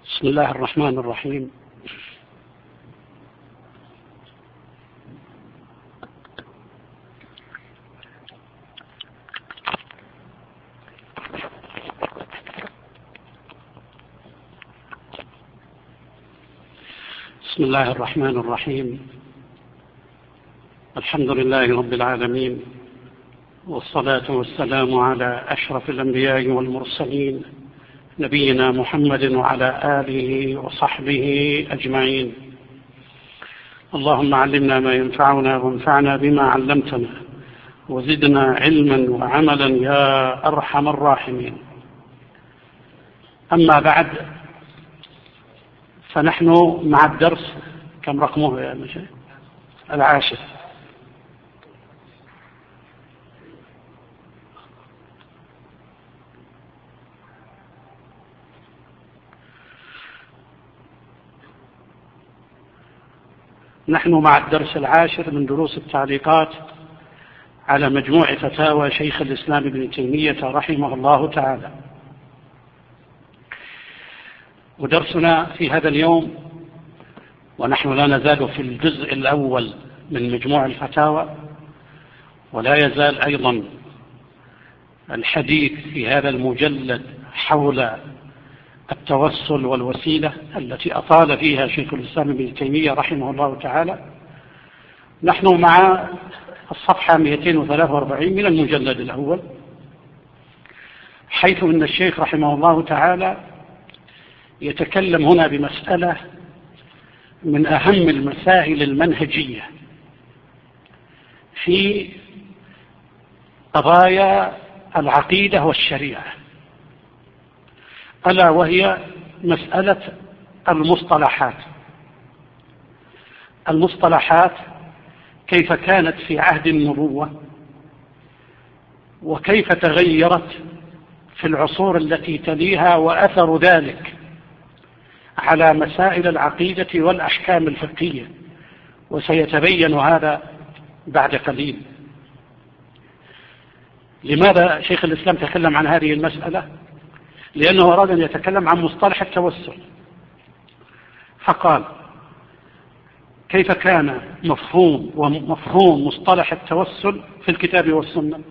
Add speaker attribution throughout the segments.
Speaker 1: بسم الله الرحمن الرحيم. بسم الله الرحمن الرحيم. الحمد لله رب العالمين، والصلاة والسلام على أشرف الأنبياء والمرسلين نبينا محمد وعلى آله وصحبه أجمعين. اللهم علمنا ما ينفعنا وانفعنا بما علمتنا وزدنا علما وعملا يا أرحم الراحمين. أما بعد، فنحن مع الدرس كم رقمه يا مشايخ؟ 10. نحن مع الدرس 10 من دروس التعليقات على مجموع فتاوى شيخ الإسلام ابن تيمية رحمه الله تعالى. ودرسنا في هذا اليوم ونحن لا نزال في الجزء الأول من مجموع الفتاوى، ولا يزال أيضا الحديث في هذا المجلد حول التوسل والوسيلة التي أطال فيها شيخ الإسلام ابن تيمية رحمه الله تعالى. نحن مع الصفحة 243 من المجلد الأول، حيث أن الشيخ رحمه الله تعالى يتكلم هنا بمسألة من أهم المسائل المنهجية في قضايا العقيدة والشريعة، ألا وهي مسألة المصطلحات كيف كانت في عهد النبوة وكيف تغيرت في العصور التي تليها، وأثر ذلك على مسائل العقيدة والأحكام الفقهية، وسيتبين هذا بعد قليل. لماذا شيخ الإسلام تكلم عن هذه المسألة؟ لأنه أراد أن يتكلم عن مصطلح التوسل، فقال كيف كان مفهوم مصطلح التوسل في الكتاب والسنة،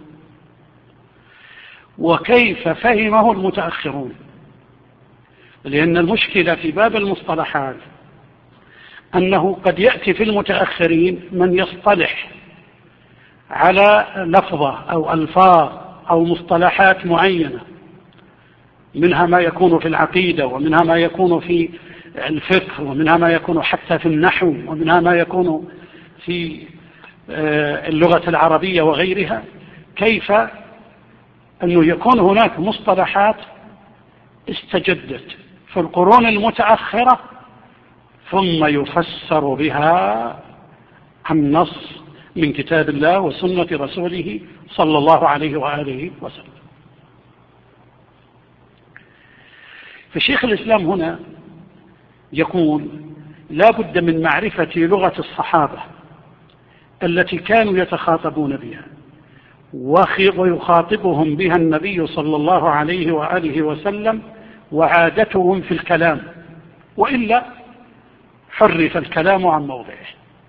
Speaker 1: وكيف فهمه المتأخرون. لأن المشكلة في باب المصطلحات أنه قد يأتي في المتأخرين من يصطلح على لفظة أو ألفاظ أو مصطلحات معينة، منها ما يكون في العقيدة، ومنها ما يكون في الفقه، ومنها ما يكون حتى في النحو، ومنها ما يكون في اللغة العربية وغيرها. كيف أنه يكون هناك مصطلحات استجدت في القرون المتأخرة ثم يفسر بها النص من كتاب الله وسنة رسوله صلى الله عليه وآله وسلم. فشيخ الإسلام هنا يقول لا بد من معرفة لغة الصحابة التي كانوا يتخاطبون بها ويخاطبهم بها النبي صلى الله عليه وآله وسلم، وعادتهم في الكلام، وإلا حرف الكلام عن موضعه.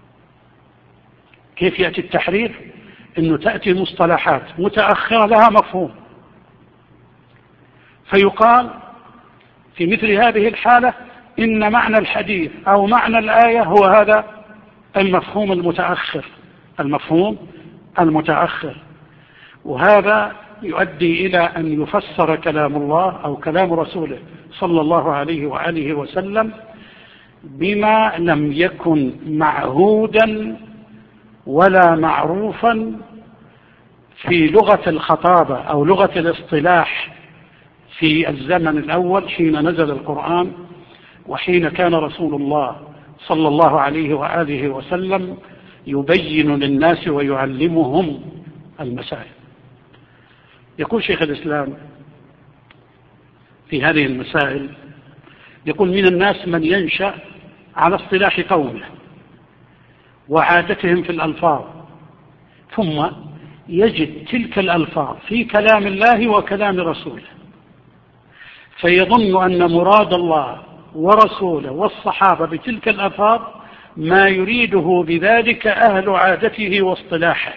Speaker 1: كيف يأتي التحريف؟ إنه تأتي مصطلحات متأخرة لها مفهوم، فيقال في مثل هذه الحالة إن معنى الحديث أو معنى الآية هو هذا المفهوم المتأخر، وهذا يؤدي إلى أن يفسر كلام الله أو كلام رسوله صلى الله عليه وآله وسلم بما لم يكن معهودا ولا معروفا في لغة الخطابة أو لغة الاصطلاح في الزمن الأول حين نزل القرآن، وحين كان رسول الله صلى الله عليه وآله وسلم يبين للناس ويعلمهم المسائل. يقول شيخ الإسلام في هذه المسائل، يقول من الناس من ينشأ على اصطلاح قومه وعادتهم في الألفاظ، ثم يجد تلك الألفاظ في كلام الله وكلام رسوله، فيظن أن مراد الله ورسوله والصحابة بتلك الألفاظ ما يريده بذلك أهل عادته واصطلاحه،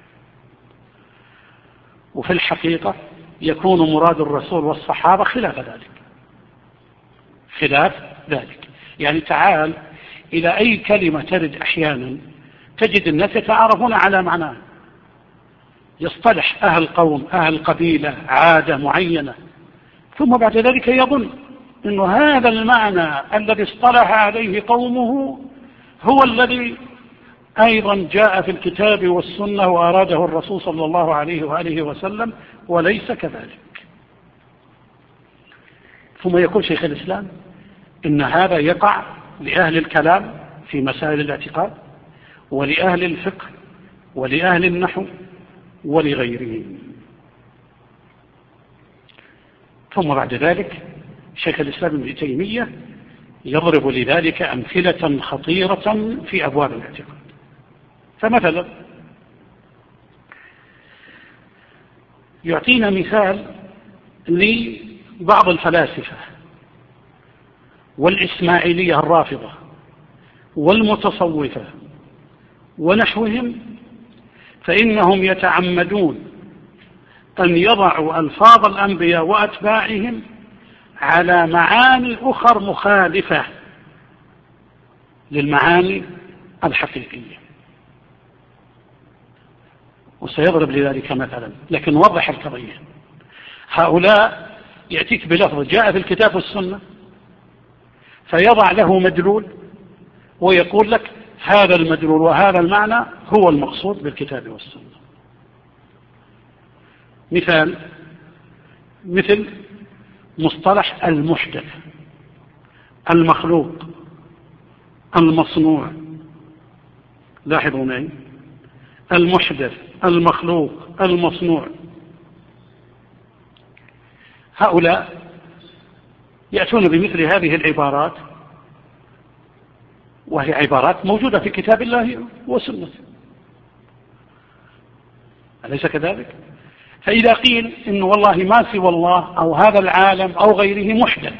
Speaker 1: وفي الحقيقة يكون مراد الرسول والصحابة خلاف ذلك. خلاف ذلك يعني تعال إلى أي كلمة ترد أحيانا تجد الناس يتعارفون على معناه، يصطلح أهل قوم أهل قبيلة عادة معينة، ثم بعد ذلك يظن أن هذا المعنى الذي اصطلح عليه قومه هو الذي أيضا جاء في الكتاب والسنة وأراده الرسول صلى الله عليه وآله وسلم، وليس كذلك. ثم يقول شيخ الإسلام إن هذا يقع لأهل الكلام في مسائل الاعتقاد، ولأهل الفقه، ولأهل النحو، ولغيرهم. ثم بعد ذلك شيخ الإسلام ابن تيمية يضرب لذلك أمثلة خطيرة في أبواب الاعتقاد. فمثلا يعطينا مثال لبعض الفلاسفة والإسماعيلية الرافضة والمتصوفة ونحوهم، فإنهم يتعمدون أن يضعوا ألفاظ الأنبياء وأتباعهم على معاني أخر مخالفة للمعاني الحقيقية. وسيضرب لذلك مثلا، لكن وضح القضية. هؤلاء يأتيك بلفظ جاء في الكتاب والسنة فيضع له مدلول ويقول لك هذا المدلول وهذا المعنى هو المقصود بالكتاب والسنة. مثل مصطلح المحدث، المخلوق، المصنوع. لاحظوا معي، المحدث، المخلوق، المصنوع. هؤلاء يأتون بمثل هذه العبارات، وهي عبارات موجودة في كتاب الله وسنته، أليس كذلك؟ فإذا قيل إن والله ما سوى الله أو هذا العالم أو غيره محدث،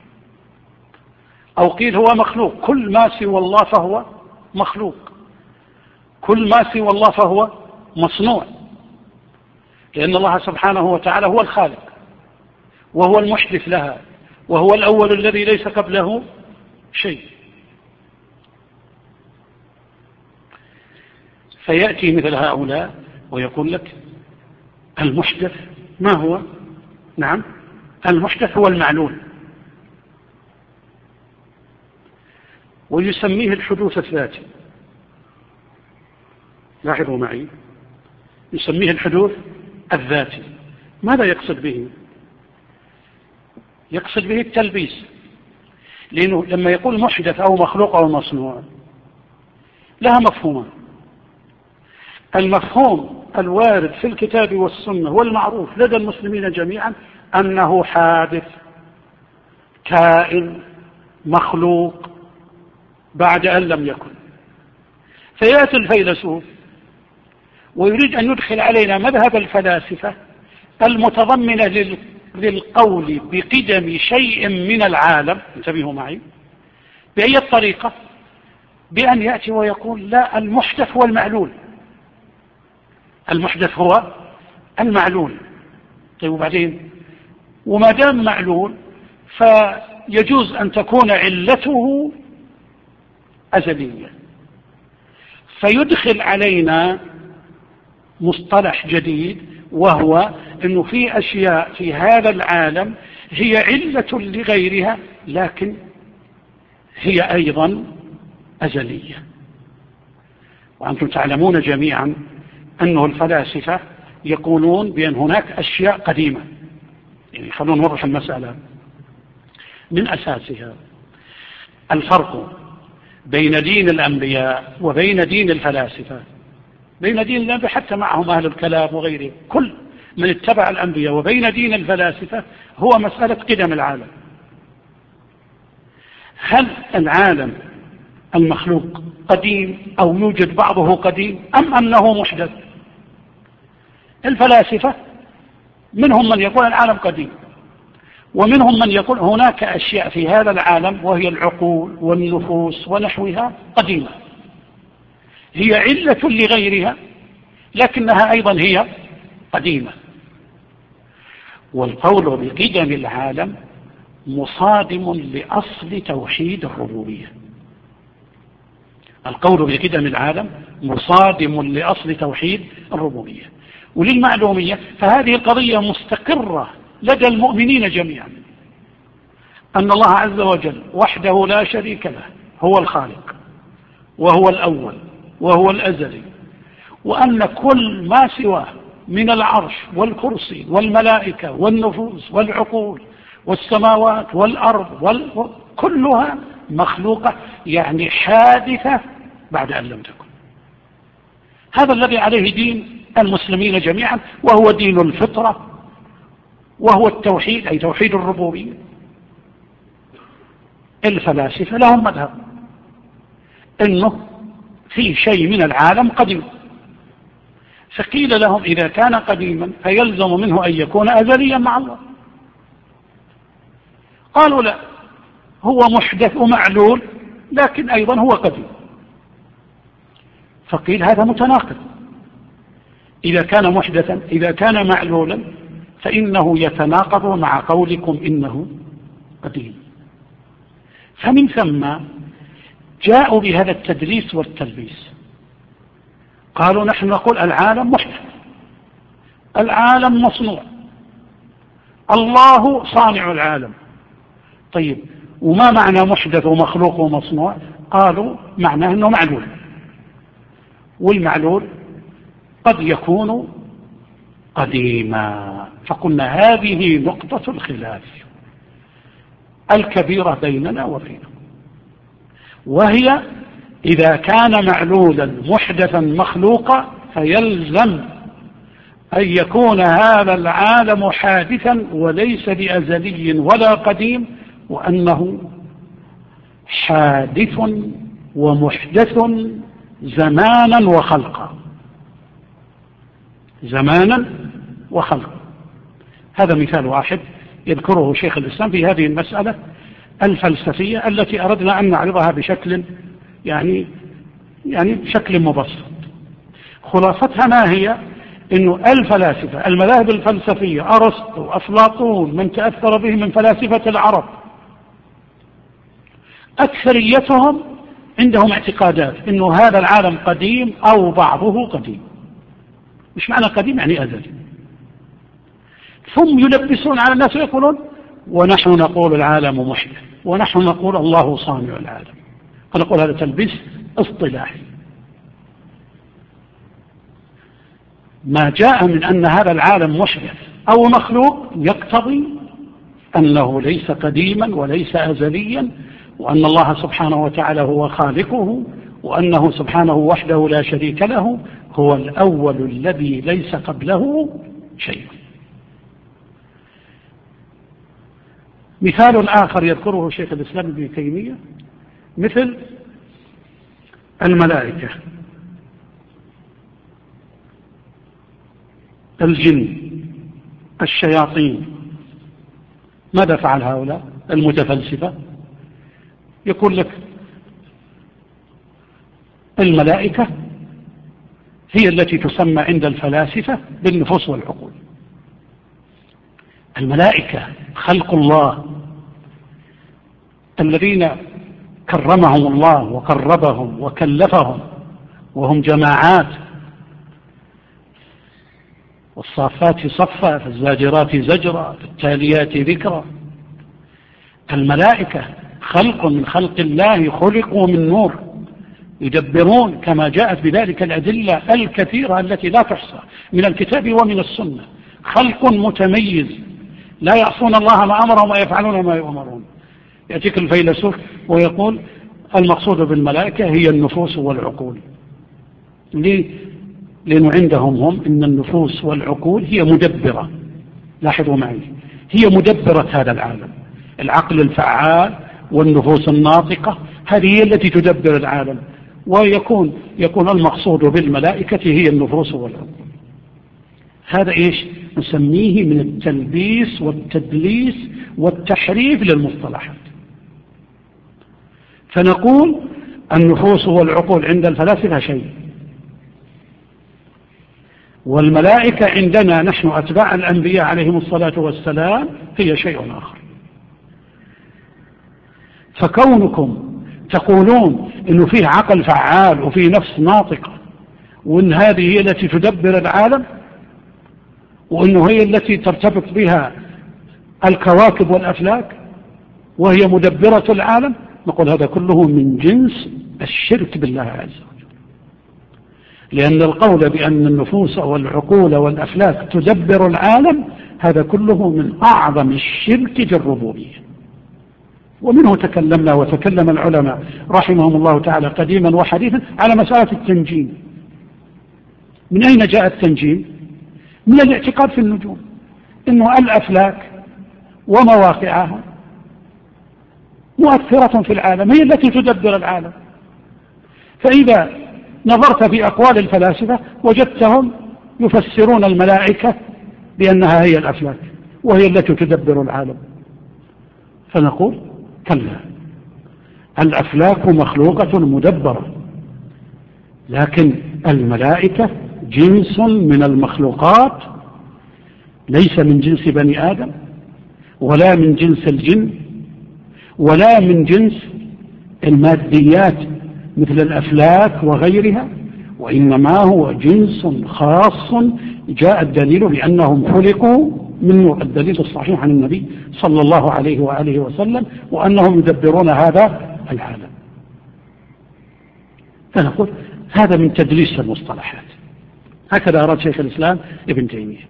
Speaker 1: أو قيل هو مخلوق، كل ما سوى الله فهو مخلوق، كل ما سوى الله فهو مصنوع، لأن الله سبحانه وتعالى هو الخالق وهو المحدث لها، وهو الأول الذي ليس قبله شيء. فيأتي مثل هؤلاء ويقول لك المحدث ما هو؟ نعم، المحدث هو المعلول، ويسميه الحدوث الذاتي. لاحظوا معي، يسميه الحدوث الذاتي. ماذا يقصد به؟ يقصد به التلبيس، لأنه لما يقول محدث أو مخلوق أو مصنوع لها مفهومان. المفهوم الوارد في الكتاب والسنة والمعروف لدى المسلمين جميعا أنه حادث، كائن، مخلوق بعد أن لم يكن. فيأتي الفيلسوف ويريد أن يدخل علينا مذهب الفلاسفة المتضمنة للقول بقدم شيء من العالم، انتبهوا معي، بأي طريقة؟ بأن يأتي ويقول لا، المحدث هو المعلول، المحدث هو المعلول. طيب وبعدين؟ وما دام معلول فيجوز أن تكون علته أزلية. فيدخل علينا مصطلح جديد، وهو أنه في أشياء في هذا العالم هي علة لغيرها، لكن هي أيضا أزلية. وأنتم تعلمون جميعا أنه الفلاسفة يقولون بأن هناك أشياء قديمة. يعني خلونا نوضح المسألة من أساسها. الفرق بين دين الأنبياء وبين دين الفلاسفة، بين دين الأنبياء حتى معهم أهل الكلام وغيره، كل من اتبع الأنبياء، وبين دين الفلاسفة هو مسألة قدم العالم. هل العالم المخلوق قديم أو يوجد بعضه قديم أم أنه محدث؟ الفلاسفة منهم من يقول العالم قديم، ومنهم من يقول هناك أشياء في هذا العالم وهي العقول والنفوس ونحوها قديمة، هي علة لغيرها لكنها أيضا هي قديمة. والقول بقدم العالم مصادم لأصل توحيد الربوبية. القول بقدم العالم مصادم لأصل توحيد الربوبية. وللمعلومية فهذه القضية مستقرة لدى المؤمنين جميعا، أن الله عز وجل وحده لا شريك له هو الخالق وهو الأول وهو الأزلي، وأن كل ما سواه من العرش والكرسي والملائكة والنفوس والعقول والسماوات والأرض كلها مخلوقة، يعني حادثة بعد أن لم تكن. هذا الذي عليه دين المسلمين جميعا، وهو دين الفطرة، وهو التوحيد أي توحيد الربوبية. الفلاسفة لهم مذهب إنه في شيء من العالم قديم، فقيل لهم إذا كان قديما فيلزم منه أن يكون أزليا مع الله. قالوا لا، هو محدث ومعلول لكن أيضا هو قديم. فقيل هذا متناقض، إذا كان محدثا إذا كان معلولا فإنه يتناقض مع قولكم إنه قديم. فمن ثم جاءوا بهذا التدليس والتلبيس، قالوا نحن نقول العالم محدث، العالم مصنوع، الله صانع العالم. طيب وما معنى محدث ومخلوق ومصنوع؟ قالوا معناه أنه معلول، والمعلول قد يكون قديما. فقلنا هذه نقطة الخلاف الكبيرة بيننا وبينهم، وهي إذا كان معلولا محدثا مخلوقا فيلزم أن يكون هذا العالم حادثا وليس بأزلي ولا قديم، وأنه حادث ومحدث زمانا وخلقا، زمانا وخلقا. هذا مثال واحد يذكره شيخ الإسلام في هذه المسألة الفلسفية التي أردنا أن نعرضها بشكل يعني بشكل مبسط. خلاصتها ما هي؟ إنه الفلاسفة المذاهب الفلسفية أرسطو أفلاطون من تأثر به من فلاسفة العرب، أكثريتهم عندهم اعتقادات إنه هذا العالم قديم أو بعضه قديم. مش معنى قديم يعني أزلي. ثم يلبسون على الناس ويقولون ونحن نقول العالم محدث، ونحن نقول الله صانع العالم، فنقول هذا تلبيس اصطلاحي. ما جاء من أن هذا العالم محدث أو مخلوق يقتضي أنه ليس قديما وليس أزليا، وأن الله سبحانه وتعالى هو خالقه، وأنه سبحانه وحده لا شريك له هو الأول الذي ليس قبله شيء. مثال آخر يذكره شيخ الإسلام ابن تيمية مثل الملائكة، الجن، الشياطين. ماذا فعل هؤلاء المتفلسفة؟ يقول لك الملائكة هي التي تسمى عند الفلاسفة بالنفوس والعقول. الملائكة خلق الله الذين كرمهم الله وقربهم وكلفهم، وهم جماعات، والصافات صفا فالزاجرات زجرا فالتاليات ذكرا. الملائكة خلق من خلق الله، خلقوا من نور، يدبرون كما جاءت بذلك الأدلة الكثيرة التي لا تحصى من الكتاب ومن السنة. خلق متميز لا يعصون الله ما أمرهم ويفعلون ما يؤمرون. يأتيك الفيلسوف ويقول المقصود بالملائكة هي النفوس والعقول. ليه؟ لأنه عندهم هم إن النفوس والعقول هي مدبرة. لاحظوا معي، هي مدبرة هذا العالم. العقل الفعال والنفوس الناطقة هذه هي التي تدبر العالم، ويكون المقصود بالملائكة هي النفوس والعقول. هذا إيش نسميه من التلبيس والتدليس والتحريف للمصطلحات. فنقول النفوس والعقول عند الفلاسفة شيء، والملائكة عندنا نحن أتباع الأنبياء عليهم الصلاة والسلام هي شيء آخر. فكونكم تقولون إنه فيه عقل فعال وفيه نفس ناطقة، وإن هذه هي التي تدبر العالم، وإنه هي التي ترتبط بها الكواكب والأفلاك وهي مدبرة العالم، نقول هذا كله من جنس الشرك بالله عز وجل. لأن القول بأن النفوس والعقول والأفلاك تدبر العالم هذا كله من أعظم الشرك في الربوبية. ومنه تكلمنا وتكلم العلماء رحمهم الله تعالى قديما وحديثا على مسألة التنجيم. من أين جاء التنجيم؟ من الاعتقاد في النجوم، إنه الأفلاك ومواقعها مؤثرة في العالم، هي التي تدبر العالم. فإذا نظرت في أقوال الفلاسفة وجدتهم يفسرون الملائكة بأنها هي الأفلاك وهي التي تدبر العالم. فنقول كلا، الأفلاك مخلوقة مدبرة، لكن الملائكة جنس من المخلوقات، ليس من جنس بني آدم ولا من جنس الجن ولا من جنس الماديات مثل الأفلاك وغيرها، وإنما هو جنس خاص جاء الدليل بأنهم خلقوا منه، الدليل الصحيح عن النبي صلى الله عليه وآله وسلم، وأنهم يدبرون هذا العالم. فنقول هذا من تدليس المصطلحات، هكذا أراد شيخ الإسلام ابن تيمية.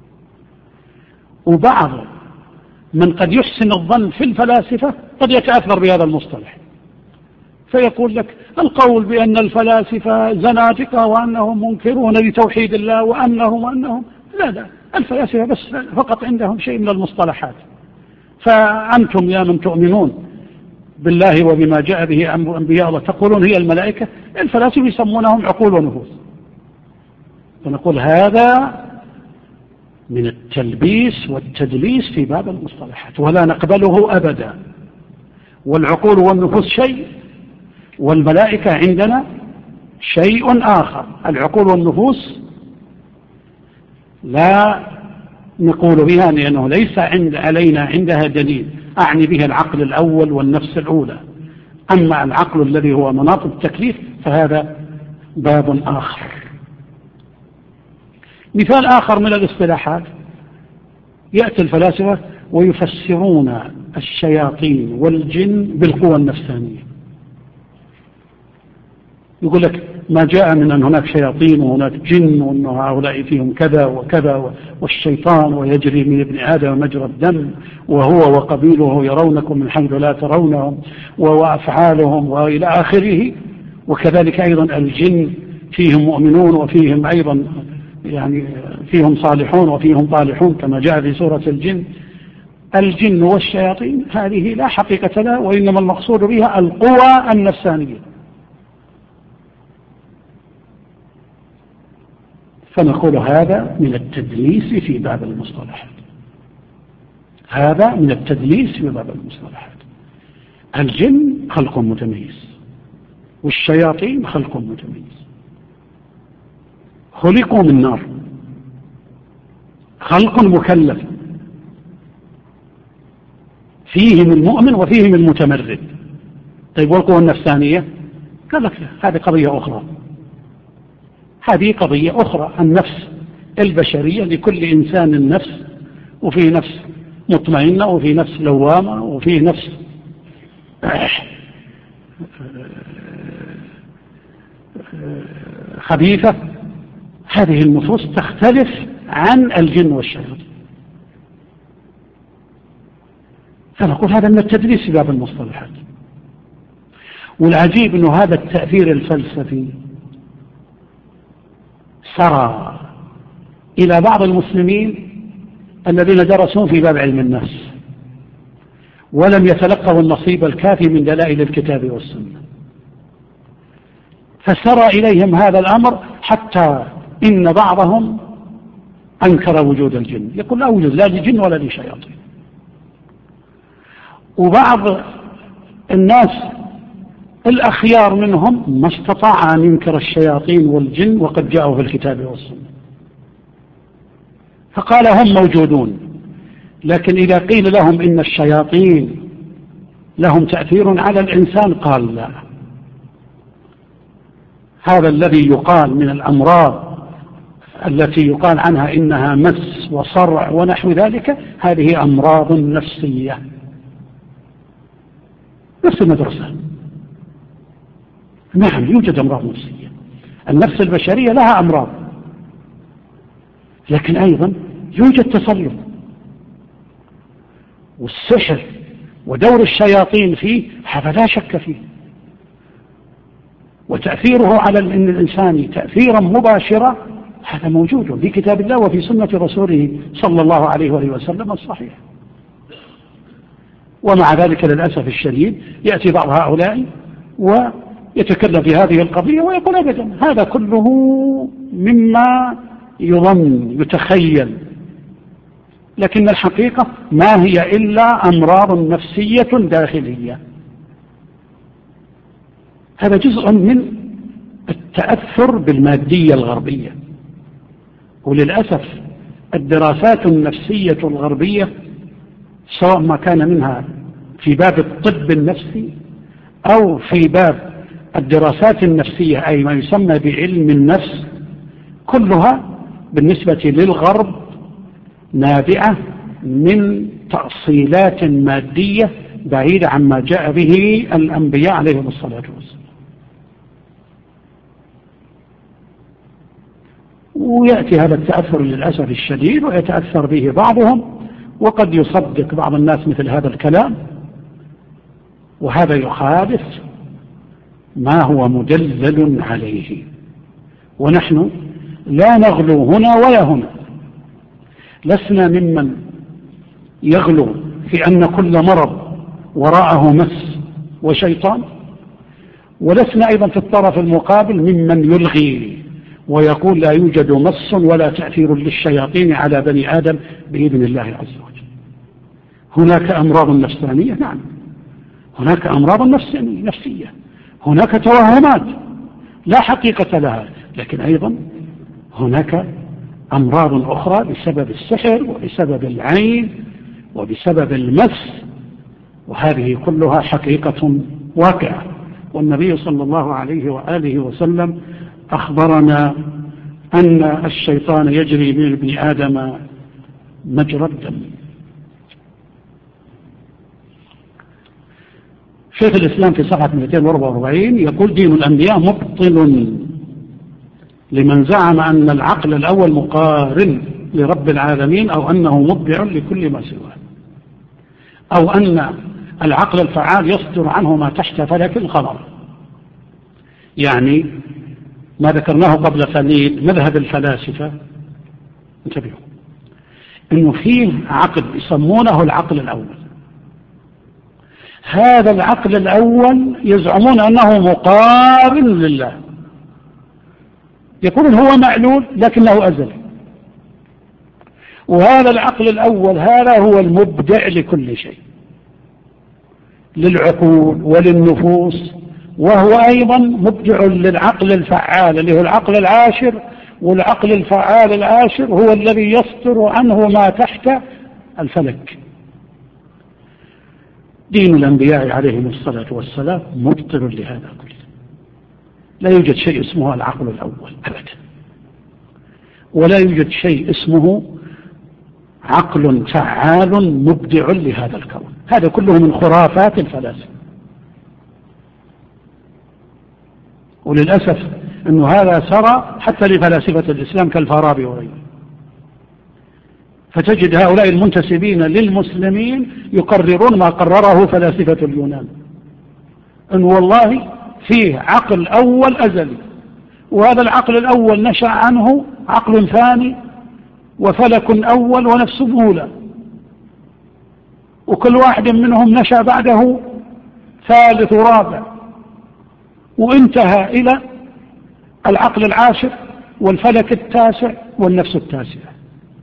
Speaker 1: وبعض من قد يحسن الظن في الفلاسفة قد يتأثر بهذا المصطلح، فيقول لك القول بأن الفلاسفة زنادقة وأنهم منكرون لتوحيد الله وأنهم لا، الفلاسفة بس فقط عندهم شيء من المصطلحات. فأنتم يا من تؤمنون بالله وبما جاء به أنبياء الله تقولون هي الملائكة، الفلاسفة يسمونهم عقول ونفوس. فنقول هذا من التلبيس والتدليس في باب المصطلحات، ولا نقبله أبدا. والعقول والنفوس شيء، والملائكة عندنا شيء آخر. العقول والنفوس لا نقول بها لأنه ليس علينا عندها دليل، أعني به العقل الأول والنفس الأولى. أما العقل الذي هو مناط التكليف فهذا باب آخر. مثال آخر من الاصطلاحات، يأتي الفلاسفة ويفسرون الشياطين والجن بالقوى النفسانية. يقول لك ما جاء من أن هناك شياطين وهناك جن وأن هؤلاء فيهم كذا وكذا، والشيطان ويجري من ابن آدم مجرى الدم وهو وقبيله يرونكم من حيث لا ترونهم وأفعالهم وإلى آخره. وكذلك أيضا الجن فيهم مؤمنون وفيهم أيضا يعني فيهم صالحون وفيهم طالحون كما جاء في سورة الجن. الجن والشياطين هذه لا حقيقة لها، وإنما المقصود بها القوى النفسانية. فنقول هذا من التدليس في باب المصطلحات، هذا من التدليس في باب المصطلحات. الجن خلق متميز والشياطين خلق متميز، خلقوا من نار، خلق مكلف، فيهم المؤمن وفيهم المتمرد. طيب والقوى النفسانية؟ قال لك هذه قضية أخرى، هذه قضية أخرى. النفس البشرية لكل إنسان نفس، وفيه نفس مطمئنة وفيه نفس لوامة وفيه نفس خبيثة. هذه النفوس تختلف عن الجن والشياطين. فنقول هذا من التدليس في باب المصطلحات. والعجيب أنه هذا التأثير الفلسفي سرى إلى بعض المسلمين الذين درسون في باب علم النفس ولم يتلقوا النصيب الكافي من دلائل الكتاب والسنة، فسرى إليهم هذا الأمر حتى إن بعضهم أنكر وجود الجن، يقول لا وجود لا لجن ولا لشياطين. وبعض الناس الأخيار منهم ما استطاع أن ينكر الشياطين والجن وقد جاءوا في الكتاب والسنة، فقال هم موجودون، لكن إذا قيل لهم إن الشياطين لهم تأثير على الإنسان قال لا، هذا الذي يقال من الأمراض التي يقال عنها إنها مس وصرع ونحو ذلك، هذه أمراض نفسية. نفس المدرسة، نعم يوجد أمراض نفسية، النفس البشرية لها أمراض، لكن أيضا يوجد تسلط، والسحر ودور الشياطين فيه هذا لا شك فيه، وتأثيره على الإنسان تأثيرا مباشرا هذا موجود في كتاب الله وفي سنة رسوله صلى الله عليه وآله وسلم الصحيح. ومع ذلك للأسف الشديد يأتي بعض هؤلاء ويتكلم في هذه القضية ويقول أبدا هذا كله مما يظن يتخيل، لكن الحقيقة ما هي إلا أمراض نفسية داخلية. هذا جزء من التأثر بالمادية الغربية، وللأسف الدراسات النفسية الغربية سواء ما كان منها في باب الطب النفسي أو في باب الدراسات النفسية أي ما يسمى بعلم النفس، كلها بالنسبة للغرب نابعة من تأصيلات مادية بعيدة عما جاء به الأنبياء عليهم الصلاة والسلام. ويأتي هذا التأثر للأسف الشديد ويتأثر به بعضهم، وقد يصدق بعض الناس مثل هذا الكلام، وهذا يخالف ما هو مدلل عليه. ونحن لا نغلو هنا ولا هنا، لسنا ممن يغلو في أن كل مرض وراءه مس وشيطان، ولسنا أيضا في الطرف المقابل ممن يلغي ويقول لا يوجد مس ولا تأثير للشياطين على بني آدم بإذن الله عز وجل. هناك أمراض نفسانية، نعم هناك أمراض نفسية، هناك توهمات لا حقيقة لها، لكن أيضا هناك أمراض أخرى بسبب السحر وبسبب العين وبسبب المس، وهذه كلها حقيقة واقعة. والنبي صلى الله عليه وآله وسلم أخبرنا أن الشيطان يجري من ابن آدم مجرى الدم. شيخ الإسلام في صفحة 244 يقول دين الأنبياء مبطل لمن زعم أن العقل الأول مقارن لرب العالمين، أو أنه مطبع لكل ما سواه، أو أن العقل الفعال يصدر عنه ما تحت فلك القمر. يعني ما ذكرناه قبل قليل مذهب الفلاسفة، انتبهوا إنه فيه عقل يسمونه العقل الأول، هذا العقل الأول يزعمون أنه مقارن لله، يقولون هو معلول لكنه أزلي، وهذا العقل الأول هذا هو المبدع لكل شيء، للعقول وللنفوس، وهو أيضا مبدع للعقل الفعال اللي هو العقل العاشر، والعقل الفعال العاشر هو الذي يصدر عنه ما تحت الفلك. دين الأنبياء عليهم الصلاة والسلام مبطل لهذا كله، لا يوجد شيء اسمه العقل الأول أبدا، ولا يوجد شيء اسمه عقل فعال مبدع لهذا الكون، هذا كله من خرافات الفلاسفة. وللأسف أنه هذا سرى حتى لفلاسفة الإسلام كالفارابي وغيره، فتجد هؤلاء المنتسبين للمسلمين يقررون ما قرره فلاسفة اليونان، أن والله فيه عقل أول أزلي، وهذا العقل الأول نشأ عنه عقل ثاني وفلك أول ونفس أولى، وكل واحد منهم نشأ بعده ثالث ورابع، وانتهى إلى العقل العاشر والفلك التاسع والنفس التاسعة.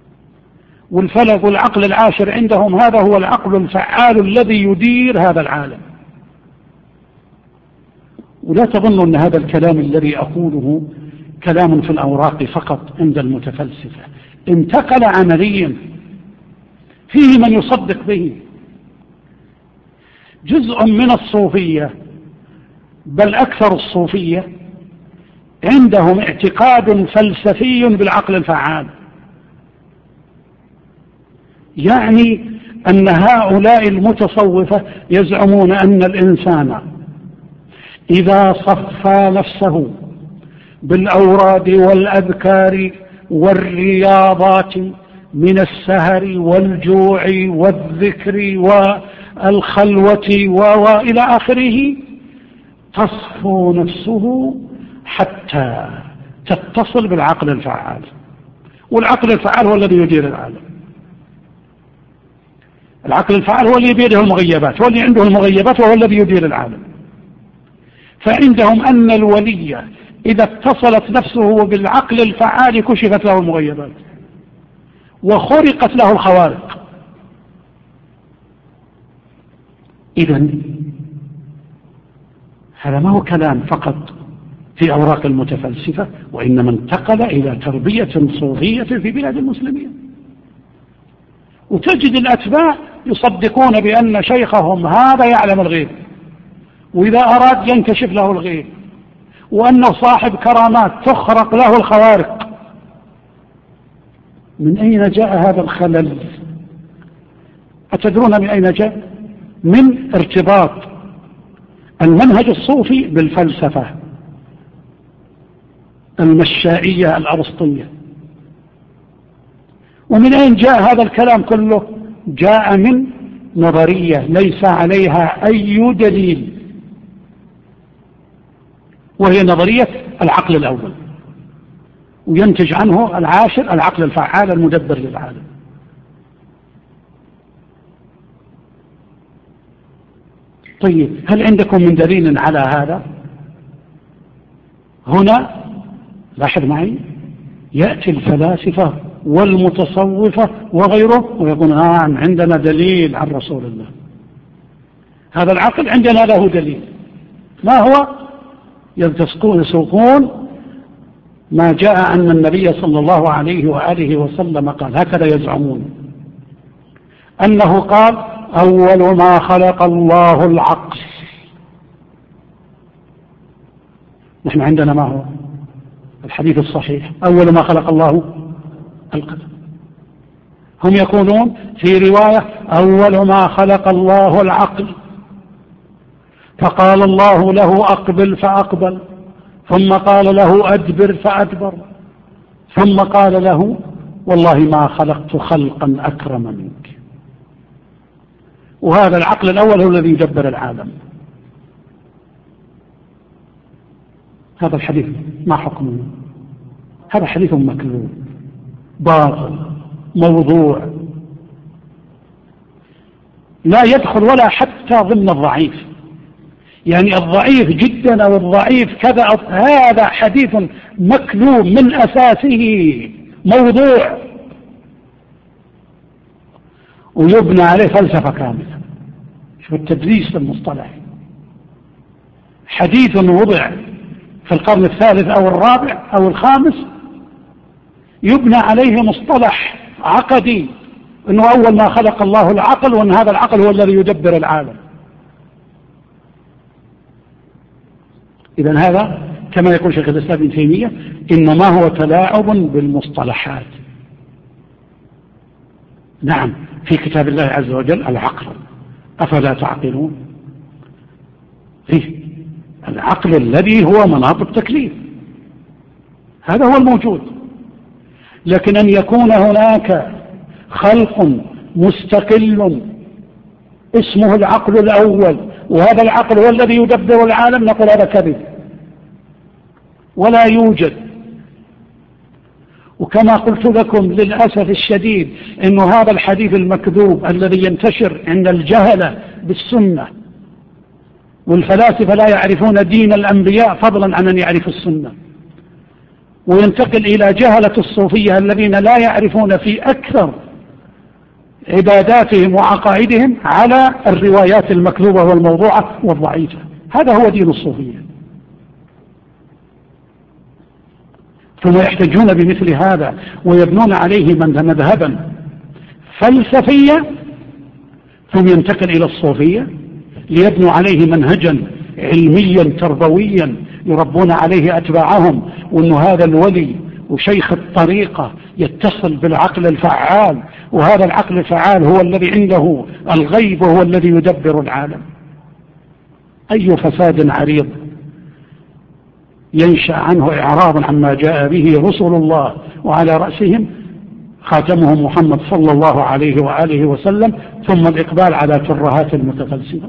Speaker 1: والفلك والعقل العاشر عندهم هذا هو العقل الفعال الذي يدير هذا العالم. ولا تظنوا أن هذا الكلام الذي أقوله كلام في الأوراق فقط عند المتفلسفة، انتقل عمليا، فيه من يصدق به. جزء من الصوفية بل أكثر الصوفية عندهم اعتقاد فلسفي بالعقل الفعال، يعني أن هؤلاء المتصوفة يزعمون أن الإنسان إذا صفى نفسه بالأوراد والأذكار والرياضات من السهر والجوع والذكر والخلوة وإلى آخره، تصفو نفسه حتى تتصل بالعقل الفعال. والعقل الفعال هو الذي يدير العالم. العقل الفعال هو اللي بيده المغيبات، هو اللي عنده المغيبات، وهو الذي يدير العالم. فعندهم أن الولي إذا اتصلت نفسه بالعقل الفعال كشفت له المغيبات وخرقت له الخوارق. إذن هذا ما هو كلام فقط في أوراق المتفلسفة، وإنما انتقل إلى تربية صوفية في بلاد المسلمين. وتجد الأتباع يصدقون بأن شيخهم هذا يعلم الغيب، وإذا أراد ينكشف له الغيب، وأنه صاحب كرامات تخرق له الخوارق. من أين جاء هذا الخلل؟ أتدرون من أين جاء؟ من ارتباط المنهج الصوفي بالفلسفة المشائية الأرسطية. ومن أين جاء هذا الكلام كله؟ جاء من نظرية ليس عليها أي دليل، وهي نظرية العقل الأول، وينتج عنه العاشر العقل الفعال المدبر للعالم. طيب، هل عندكم من دليل على هذا؟ هنا لاحظ معي، يأتي الفلاسفة والمتصوفة وغيره ويقول نعم عندنا دليل عن رسول الله، هذا العقل عندنا له دليل. ما هو؟ يسوقون ما جاء أن النبي صلى الله عليه وآله وسلم قال، هكذا يزعمون أنه قال أول ما خلق الله العقل. نحن عندنا ما هو الحديث الصحيح، أول ما خلق الله القلم. هم يقولون في رواية أول ما خلق الله العقل، فقال الله له أقبل فأقبل، ثم قال له أدبر فأدبر، ثم قال له والله ما خلقت خلقا أكرم منك. وهذا العقل الأول هو الذي يدبر العالم. هذا الحديث ما حكمه؟ هذا حديث مكذوب باطل موضوع، لا يدخل ولا حتى ضمن الضعيف، يعني الضعيف جدا أو الضعيف كذا، هذا حديث مكذوب من أساسه، موضوع، ويبنى عليه فلسفة كاملة. شوف التدليس المصطلح، حديث وضع في القرن الثالث أو الرابع أو الخامس يبنى عليه مصطلح عقدي أنه أول ما خلق الله العقل، وأن هذا العقل هو الذي يدبر العالم. إذن هذا كما يقول شيخ الإسلام ابن تيمية إنما هو تلاعب بالمصطلحات. نعم، في كتاب الله عز وجل العقل، أفلا تعقلون، فيه العقل الذي هو مناط التكليف، هذا هو الموجود. لكن أن يكون هناك خلق مستقل اسمه العقل الأول، وهذا العقل هو الذي يدبر العالم، نقول هذا كذب ولا يوجد. وكما قلت لكم للأسف الشديد أن هذا الحديث المكذوب الذي ينتشر عند الجهلة بالسنة، والفلاسفة لا يعرفون دين الأنبياء فضلا عن أن يعرفوا السنة، وينتقل إلى جهلة الصوفية الذين لا يعرفون في أكثر عباداتهم وعقائدهم على الروايات المكذوبة والموضوعة والضعيفة. هذا هو دين الصوفية. ثم يحتجون بمثل هذا ويبنون عليه مذهبا فلسفيا، ثم ينتقل إلى الصوفية ليبنوا عليه منهجا علميا تربويا يربون عليه أتباعهم، وأن هذا الولي وشيخ الطريقة يتصل بالعقل الفعال، وهذا العقل الفعال هو الذي عنده الغيب وهو الذي يدبر العالم. أي فساد عريض ينشأ عنه إعراض عما جاء به رسل الله، وعلى رأسهم خاتمهم محمد صلى الله عليه وآله وسلم، ثم الإقبال على ترهات المتفلسفة.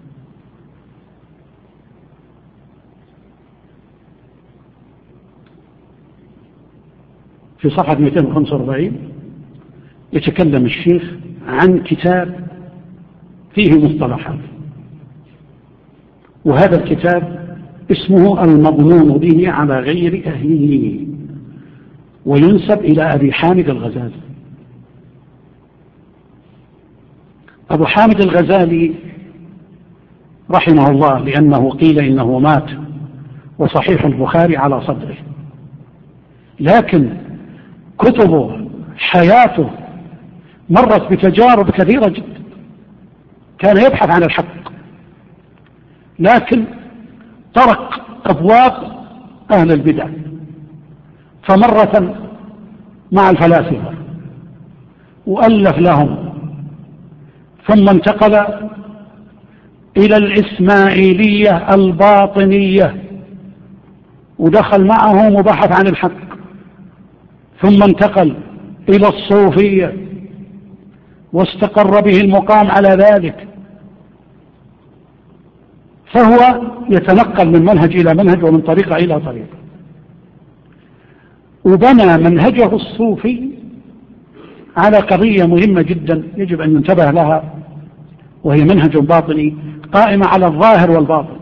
Speaker 1: في صفحة 245 يتكلم الشيخ عن كتاب فيه مصطلحات، وهذا الكتاب اسمه المظنون به على غير أهله، وينسب إلى أبي حامد الغزالي. أبو حامد الغزالي رحمه الله، لأنه قيل إنه مات وصحيح البخاري على صدره، لكن كتبه حياته مرت بتجارب كثيرة جدا. كان يبحث عن الحق، لكن طرق أبواب أهل البدع، فمرة مع الفلاسفة وألف لهم، ثم انتقل إلى الإسماعيلية الباطنية ودخل معهم وبحث عن الحق، ثم انتقل إلى الصوفية واستقر به المقام على ذلك، فهو يتنقل من منهج إلى منهج ومن طريقة إلى طريقة، وبنى منهجه الصوفي على قضية مهمة جدا يجب أن ينتبه لها، وهي منهج باطني قائمة على الظاهر والباطن،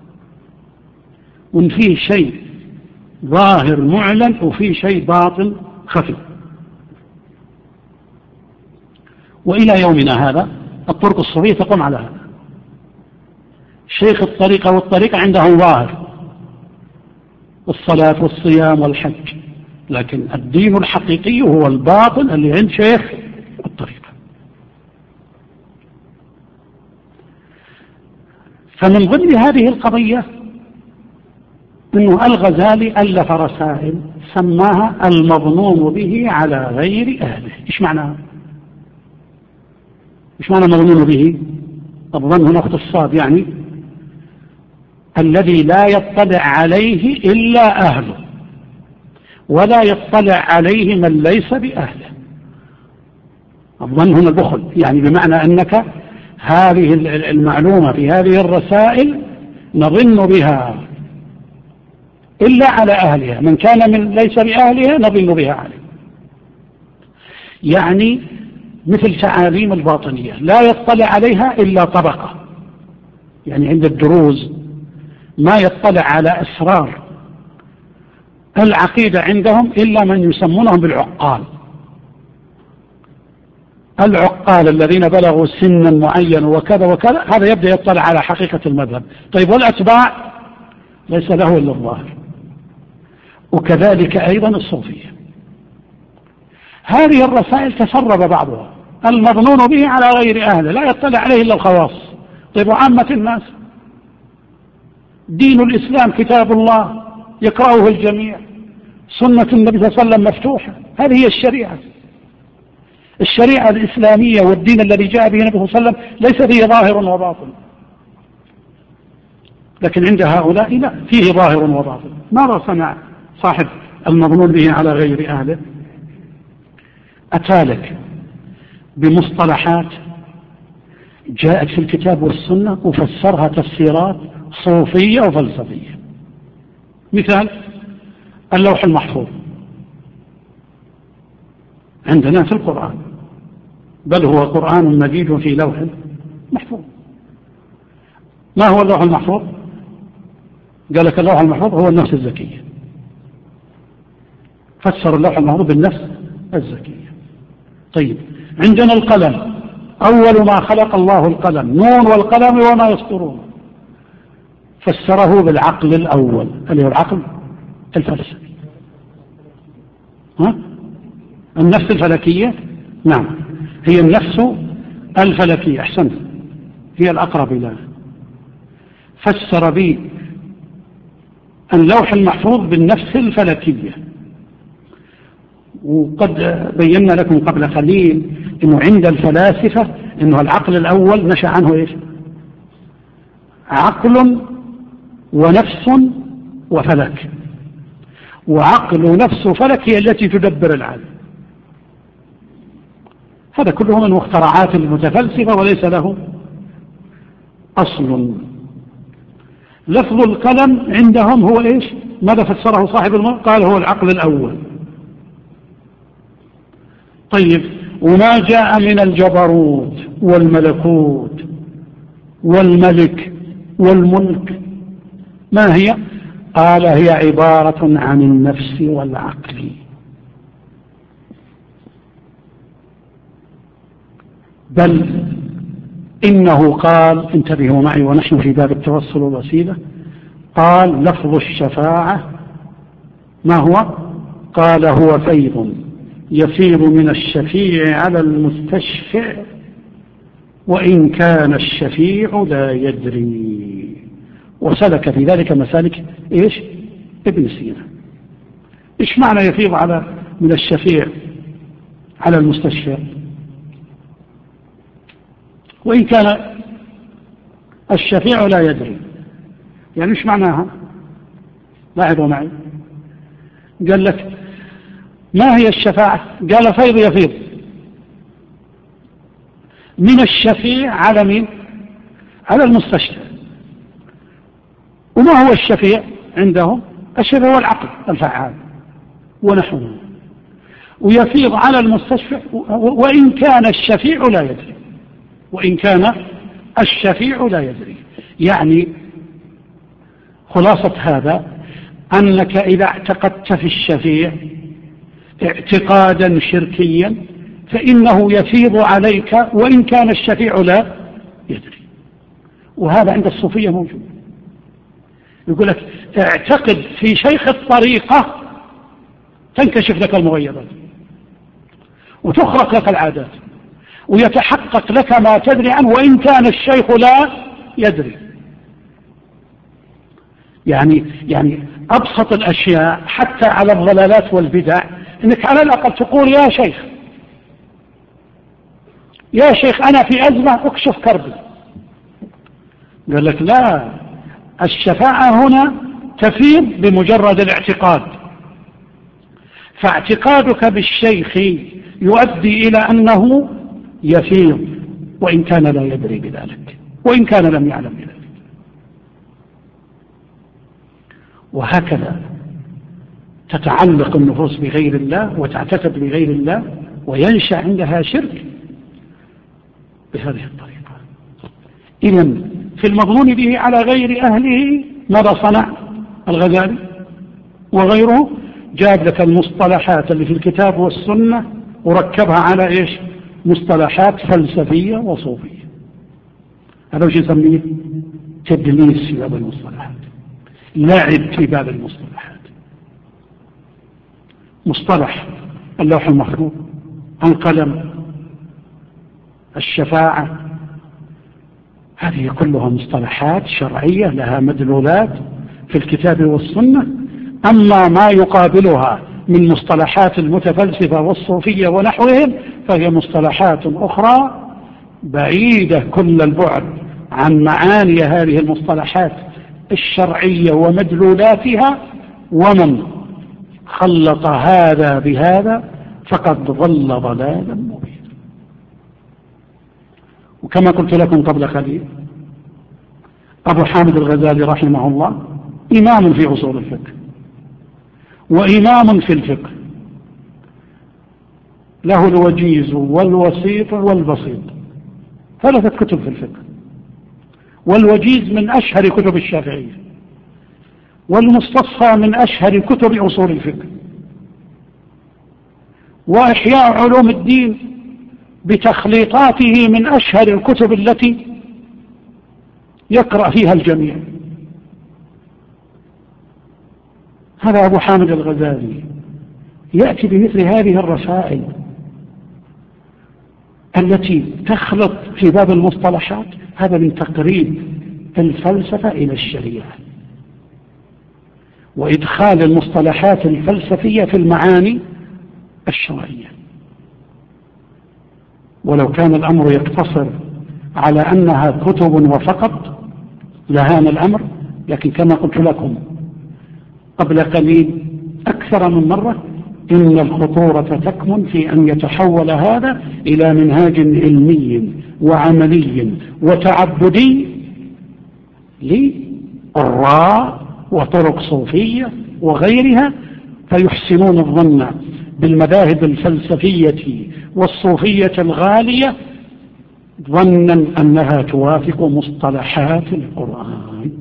Speaker 1: وإن فيه شيء ظاهر معلن وفيه شيء باطن خفي. وإلى يومنا هذا الطرق الصوفية تقوم على هذا. شيخ الطريقة والطريقة عندهم ظاهر، الصلاة والصيام والحج، لكن الدين الحقيقي هو الباطن اللي عند شيخ الطريقة. فمن ضمن هذه القضية أنه الغزالي ألف رسائل سماها المظنون به على غير أهله. إيش معنى المظنون به؟ الظن هنا اختصاص، يعني الذي لا يطلع عليه إلا أهله، ولا يطلع عليه من ليس بأهله. الظن هنا البخل، يعني بمعنى أنك هذه المعلومة في هذه الرسائل نظن بها إلا على أهلها، من كان من ليس بأهلها نظن بها عليه. يعني مثل تعاليم الباطنية لا يطلع عليها إلا طبقة، يعني عند الدروز ما يطلع على أسرار العقيدة عندهم إلا من يسمونهم بالعقال. العقال الذين بلغوا سنا معين وكذا وكذا، هذا يبدأ يطلع على حقيقة المذهب. طيب والأتباع ليس له إلا الظاهر. وكذلك أيضا الصوفية، هذه الرسائل تسرب بعضها المظنون به على غير أهله، لا يطلع عليه إلا الخواص. طيب وعامة الناس؟ دين الإسلام كتاب الله يقرأه الجميع، سنة النبي صلى الله عليه وسلم مفتوحة، هذه هي الشريعة الإسلامية، والدين الذي جاء به النبي صلى الله عليه وسلم ليس فيه ظاهر وباطن. لكن عند هؤلاء لا، فيه ظاهر وباطن. ماذا صنع صاحب المظنون به على غير أهله؟ أتالك بمصطلحات جاءت في الكتاب والسنة وفسرها تفسيرات صوفية وفلسفية. مثال اللوح المحفوظ عندنا في القرآن، بل هو قرآن مجيد في لوح محفوظ. ما هو اللوح المحفوظ؟ قال لك اللوح المحفوظ هو النفس الزكية، فسر اللوح المحفوظ بالنفس الزكية. طيب عندنا القلم، أول ما خلق الله القلم، نون والقلم وما يسطرون، فسره بالعقل الأول اللي هو العقل الفلسفي. النفس الفلكية، نعم هي النفس الفلكية، أحسنت، هي الأقرب إلى. فسر به اللوح المحفوظ بالنفس الفلكية. وقد بينا لكم قبل قليل أنه عند الفلاسفة أنه العقل الأول نشأ عنه إيش؟ عقل ونفس وفلك، وعقل ونفس وفلك هي التي تدبر العالم. هذا كله من مخترعات المتفلسفة وليس له أصل. لفظ القلم عندهم هو إيش؟ ماذا فسره صاحب قال هو العقل الأول. طيب، وما جاء من الجبروت والملكوت والملك والملك ما هي؟ قال هي عبارة عن النفس والعقل. بل إنه قال، انتبهوا معي ونحن في باب التوسل والوسيلة، قال لفظ الشفاعة ما هو؟ قال هو فيض يفيض من الشفيع على المستشفع وإن كان الشفيع لا يدري. وسلك في ذلك مسالك إيش؟ ابن سينا. إيش معنى يفيض من الشفيع على المستشفع وإن كان الشفيع لا يدري؟ يعني إيش معناها؟ لاحظوا معي. قال لك ما هي الشفاعة؟ قال فيض يفيض من الشفيع على مين؟ على المستشفى. وما هو الشفيع عندهم؟ الشفيع هو العقل الفعال ونحوه. ويفيض على المستشفى وإن كان الشفيع لا يدري، وإن كان الشفيع لا يدري. يعني خلاصة هذا أنك إذا اعتقدت في الشفيع اعتقادا شركيا فإنه يفيض عليك وإن كان الشفيع لا يدري. وهذا عند الصوفية موجود. يقول لك اعتقد في شيخ الطريقة تنكشف لك المغيبات وتخرق لك العادات ويتحقق لك ما تدري عنه وإن كان الشيخ لا يدري. يعني أبسط الأشياء حتى على الضلالات والبدع إنك على الأقل تقول يا شيخ، يا شيخ أنا في أزمة أكشف كربي. قال لك لا، الشفاعة هنا تفيض بمجرد الاعتقاد، فاعتقادك بالشيخ يؤدي إلى أنه يفيض وإن كان لا يدري بذلك وإن كان لم يعلم بذلك. وهكذا تتعلق النفوس بغير الله وتعتقد بغير الله وينشأ عندها شرك بهذه الطريقة. إذن في المظنون به على غير أهله ماذا صنع الغزالي وغيره؟ جاب لك المصطلحات اللي في الكتاب والسنة وركبها على إيش؟ مصطلحات فلسفية وصوفية. هذا وش يسميه؟ تدليس في باب المصطلحات، لعب في باب المصطلحات. مصطلح اللوح المحفوظ، القلم، الشفاعة، هذه كلها مصطلحات شرعية لها مدلولات في الكتاب والسنة. أما ما يقابلها من مصطلحات المتفلسفة والصوفية ونحوهم فهي مصطلحات أخرى بعيدة كل البعد عن معاني هذه المصطلحات الشرعية ومدلولاتها. ومن خلط هذا بهذا فقد ضل ضلالا مبينا. وكما قلت لكم قبل قليل، أبو حامد الغزالي رحمه الله إمام في أصول الفقه وإمام في الفقه، له الوجيز والوسيط والبسيط، 3 كتب في الفقه. والوجيز من أشهر كتب الشافعية، والمستصفى من أشهر كتب أصول الفقه، وإحياء علوم الدين بتخليطاته من أشهر الكتب التي يقرأ فيها الجميع. هذا أبو حامد الغزالي يأتي بمثل هذه الرسائل التي تخلط في باب المصطلحات. هذا من تقريب الفلسفة إلى الشريعة، وإدخال المصطلحات الفلسفية في المعاني الشرعية. ولو كان الأمر يقتصر على أنها كتب وفقط لهان الأمر، لكن كما قلت لكم قبل قليل أكثر من مرة، إن الخطورة تكمن في أن يتحول هذا إلى منهاج علمي وعملي وتعبدي للقراء وطرق صوفية وغيرها، فيحسنون الظن بالمذاهب الفلسفية والصوفية الغالية ظنا أنها توافق مصطلحات القرآن.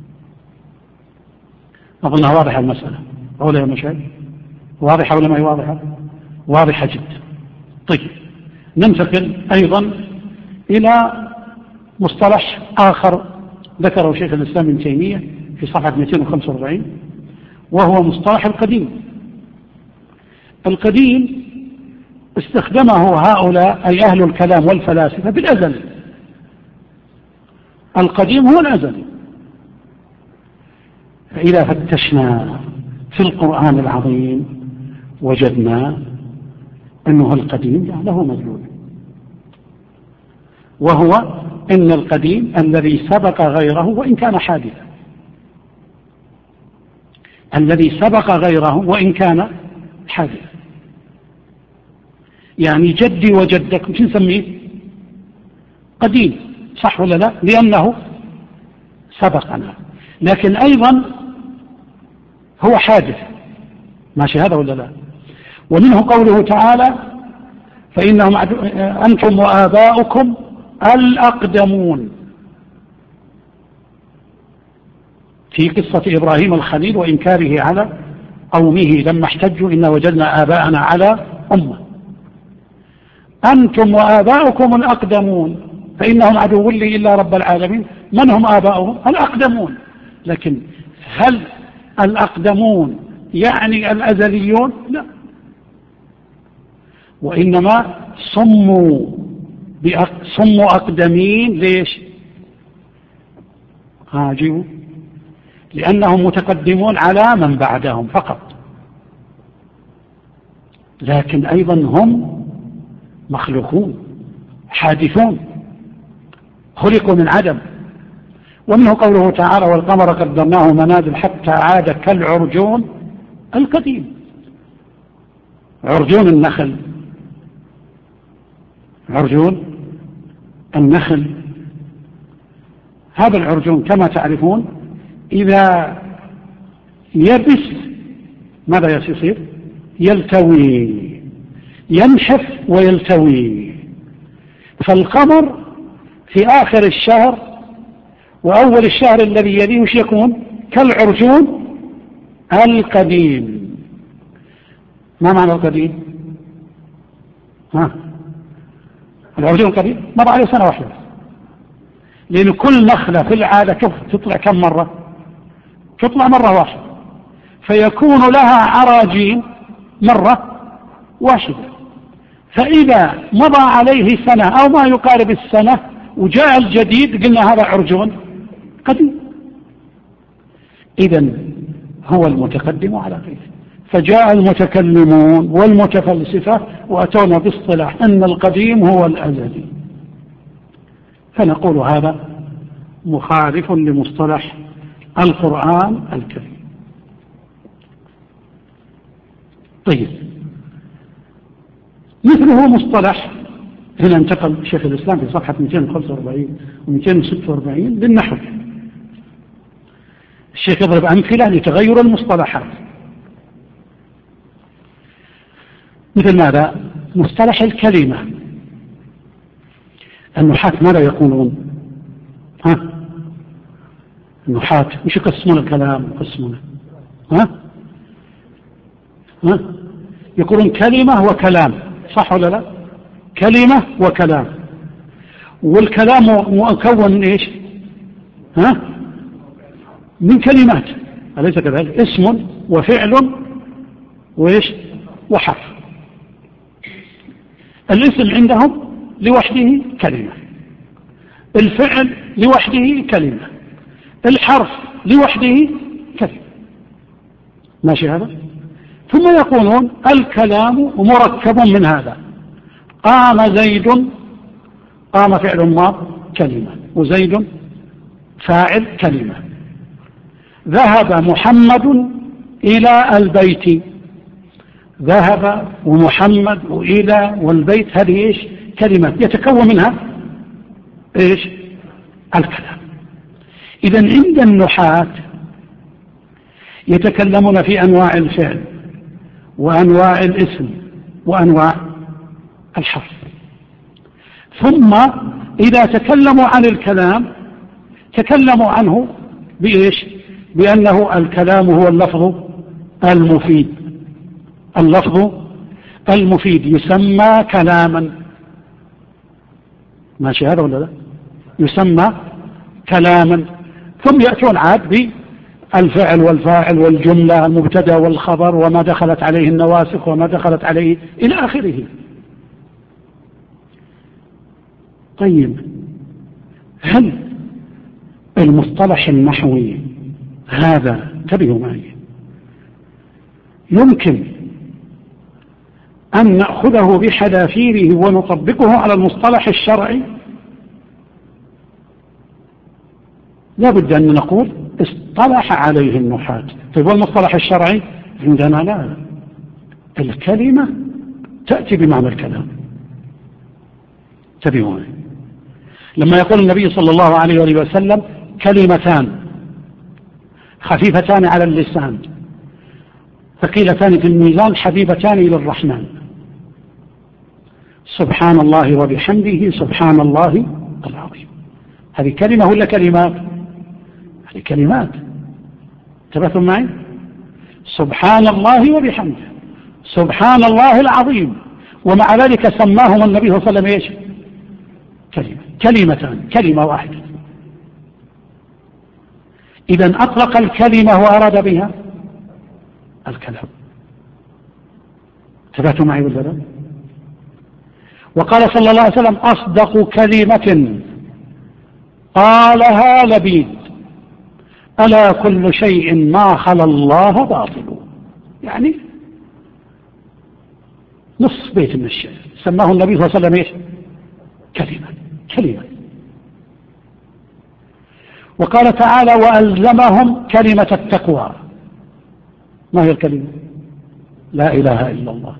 Speaker 1: أظنها واضحة المسألة أولا يا مشايخ؟ واضحة ولا ما هي واضحة؟ واضحة جدا. طيب، ننتقل أيضا إلى مصطلح آخر ذكره شيخ الإسلام ابن تيمية في صفحة 245، وهو مصطلح القديم. القديم استخدمه هؤلاء أي أهل الكلام والفلاسفة بالأزل. القديم هو الأزل. فإذا فتشنا في القرآن العظيم وجدنا أنه القديم له مدلول، وهو إن القديم الذي سبق غيره وإن كان حادثا، الذي سبق غيره وإن كان حادثا. يعني جدي وجدك مش نسميه قديم، صح ولا لا؟ لأنه سبقنا، لكن أيضا هو حادث، ماشي هذا ولا لا؟ ومنه قوله تعالى فإنهم أنتم وآباؤكم الأقدمون في قصة إبراهيم الخليل وإنكاره على قومه لما احتجوا إن وجدنا آباءنا على أمة. أنتم وآباؤكم الأقدمون فإنهم عدو لي إلا رب العالمين. من هم آباؤهم؟ الأقدمون. لكن هل الأقدمون يعني الأزليون؟ لا، وإنما صموا أقدمين. ليش؟ عاجبوا لأنهم متقدمون على من بعدهم فقط، لكن أيضا هم مخلوقون حادثون، خلقوا من عدم. ومنه قوله تعالى والقمر قدرناه منازل حتى عاد كالعرجون القديم. عرجون النخل، عرجون النخل، هذا العرجون كما تعرفون إذا يبس ماذا يصير؟ يلتوي، ينحف ويلتوي. فالقمر في آخر الشهر وأول الشهر الذي يليه وش يكون؟ كالعرجون القديم. ما معنى القديم؟ العرجون القديم مر عليه سنة واحدة، لأن كل نخلة في العادة تطلع كم مرة؟ تطلع مرة واحدة، فيكون لها عراجين مرة واحدة. فإذا مضى عليه سنة أو ما يقارب السنة وجاء الجديد قلنا هذا عرجون قديم. إذن هو المتقدم على غيره. فجاء المتكلمون والمتفلسفة وأتونا باصطلاح أن القديم هو الأزلي، فنقول هذا مخالف لمصطلح القرآن الكريم. طيب، مثله مصطلح هنا انتقل شيخ الإسلام في صفحة 245 و246 للنحو. الشيخ يضرب أمثلة لتغير المصطلحات، مثل ماذا؟ مصطلح الكلمة. النحاة ماذا يقولون؟ النحاة مش يقسمون الكلام، يقسمونه يقولون كلمة وكلام، صح ولا لا؟ كلمة وكلام، والكلام مكون من إيش؟ من كلمات، أليس كذلك؟ اسم وفعل وإيش؟ وحرف. الاسم عندهم لوحده كلمة، الفعل لوحده كلمة، الحرف لوحده كلمة. ماشي هذا؟ ثم يقولون الكلام مركب من هذا. قام زيد، قام فعل ماض كلمة، وزيد فاعل كلمة. ذهب محمد إلى البيت، ذهب ومحمد وإلى والبيت، هذه إيش؟ كلمات يتكون منها إيش؟ الكلام. إذن عند النحاة يتكلمون في أنواع الفعل وأنواع الاسم وأنواع الحرف، ثم إذا تكلموا عن الكلام تكلموا عنه بإيش؟ بأنه الكلام هو اللفظ المفيد. اللفظ المفيد يسمى كلاما. ماشي هذا ولا لا؟ يسمى كلاما. ثم يأتون عاد بالفعل والفاعل والجملة المبتدا والخبر وما دخلت عليه النواسخ وما دخلت عليه إلى آخره. طيب، هل المصطلح النحوي هذا، انتبهوا معي، يمكن أن نأخذه بحذافيره ونطبقه على المصطلح الشرعي؟ لا بد أن نقول اصطلح عليه النحاة. طيب والمصطلح الشرعي عندنا لا، الكلمة تأتي بمعنى الكلام. انتبهوا، لما يقول النبي صلى الله عليه وآله وسلم كلمتان خفيفتان على اللسان ثقيلتان في الميزان حبيبتان إلى الرحمن، سبحان الله وبحمده سبحان الله العظيم، هذه كلمة ولا كلمات؟ هذه كلمات. انتبهتم معي؟ سبحان الله وبحمده سبحان الله العظيم، ومع ذلك سماهم النبي صلى الله عليه وسلم ايش؟ كلمتان، كلمة واحدة. إذن أطلق الكلمة وأراد بها الكلام. انتبهتم معي ولا لا؟ وقال صلى الله عليه وسلم أصدق كلمة قالها لبيد ألا كل شيء ما خلا الله باطل. يعني نصف بيت من الشعر سماه النبي صلى الله عليه وسلم ايش؟ كلمة. وقال تعالى وألزمهم كلمة التقوى. ما هي الكلمة؟ لا إله إلا الله.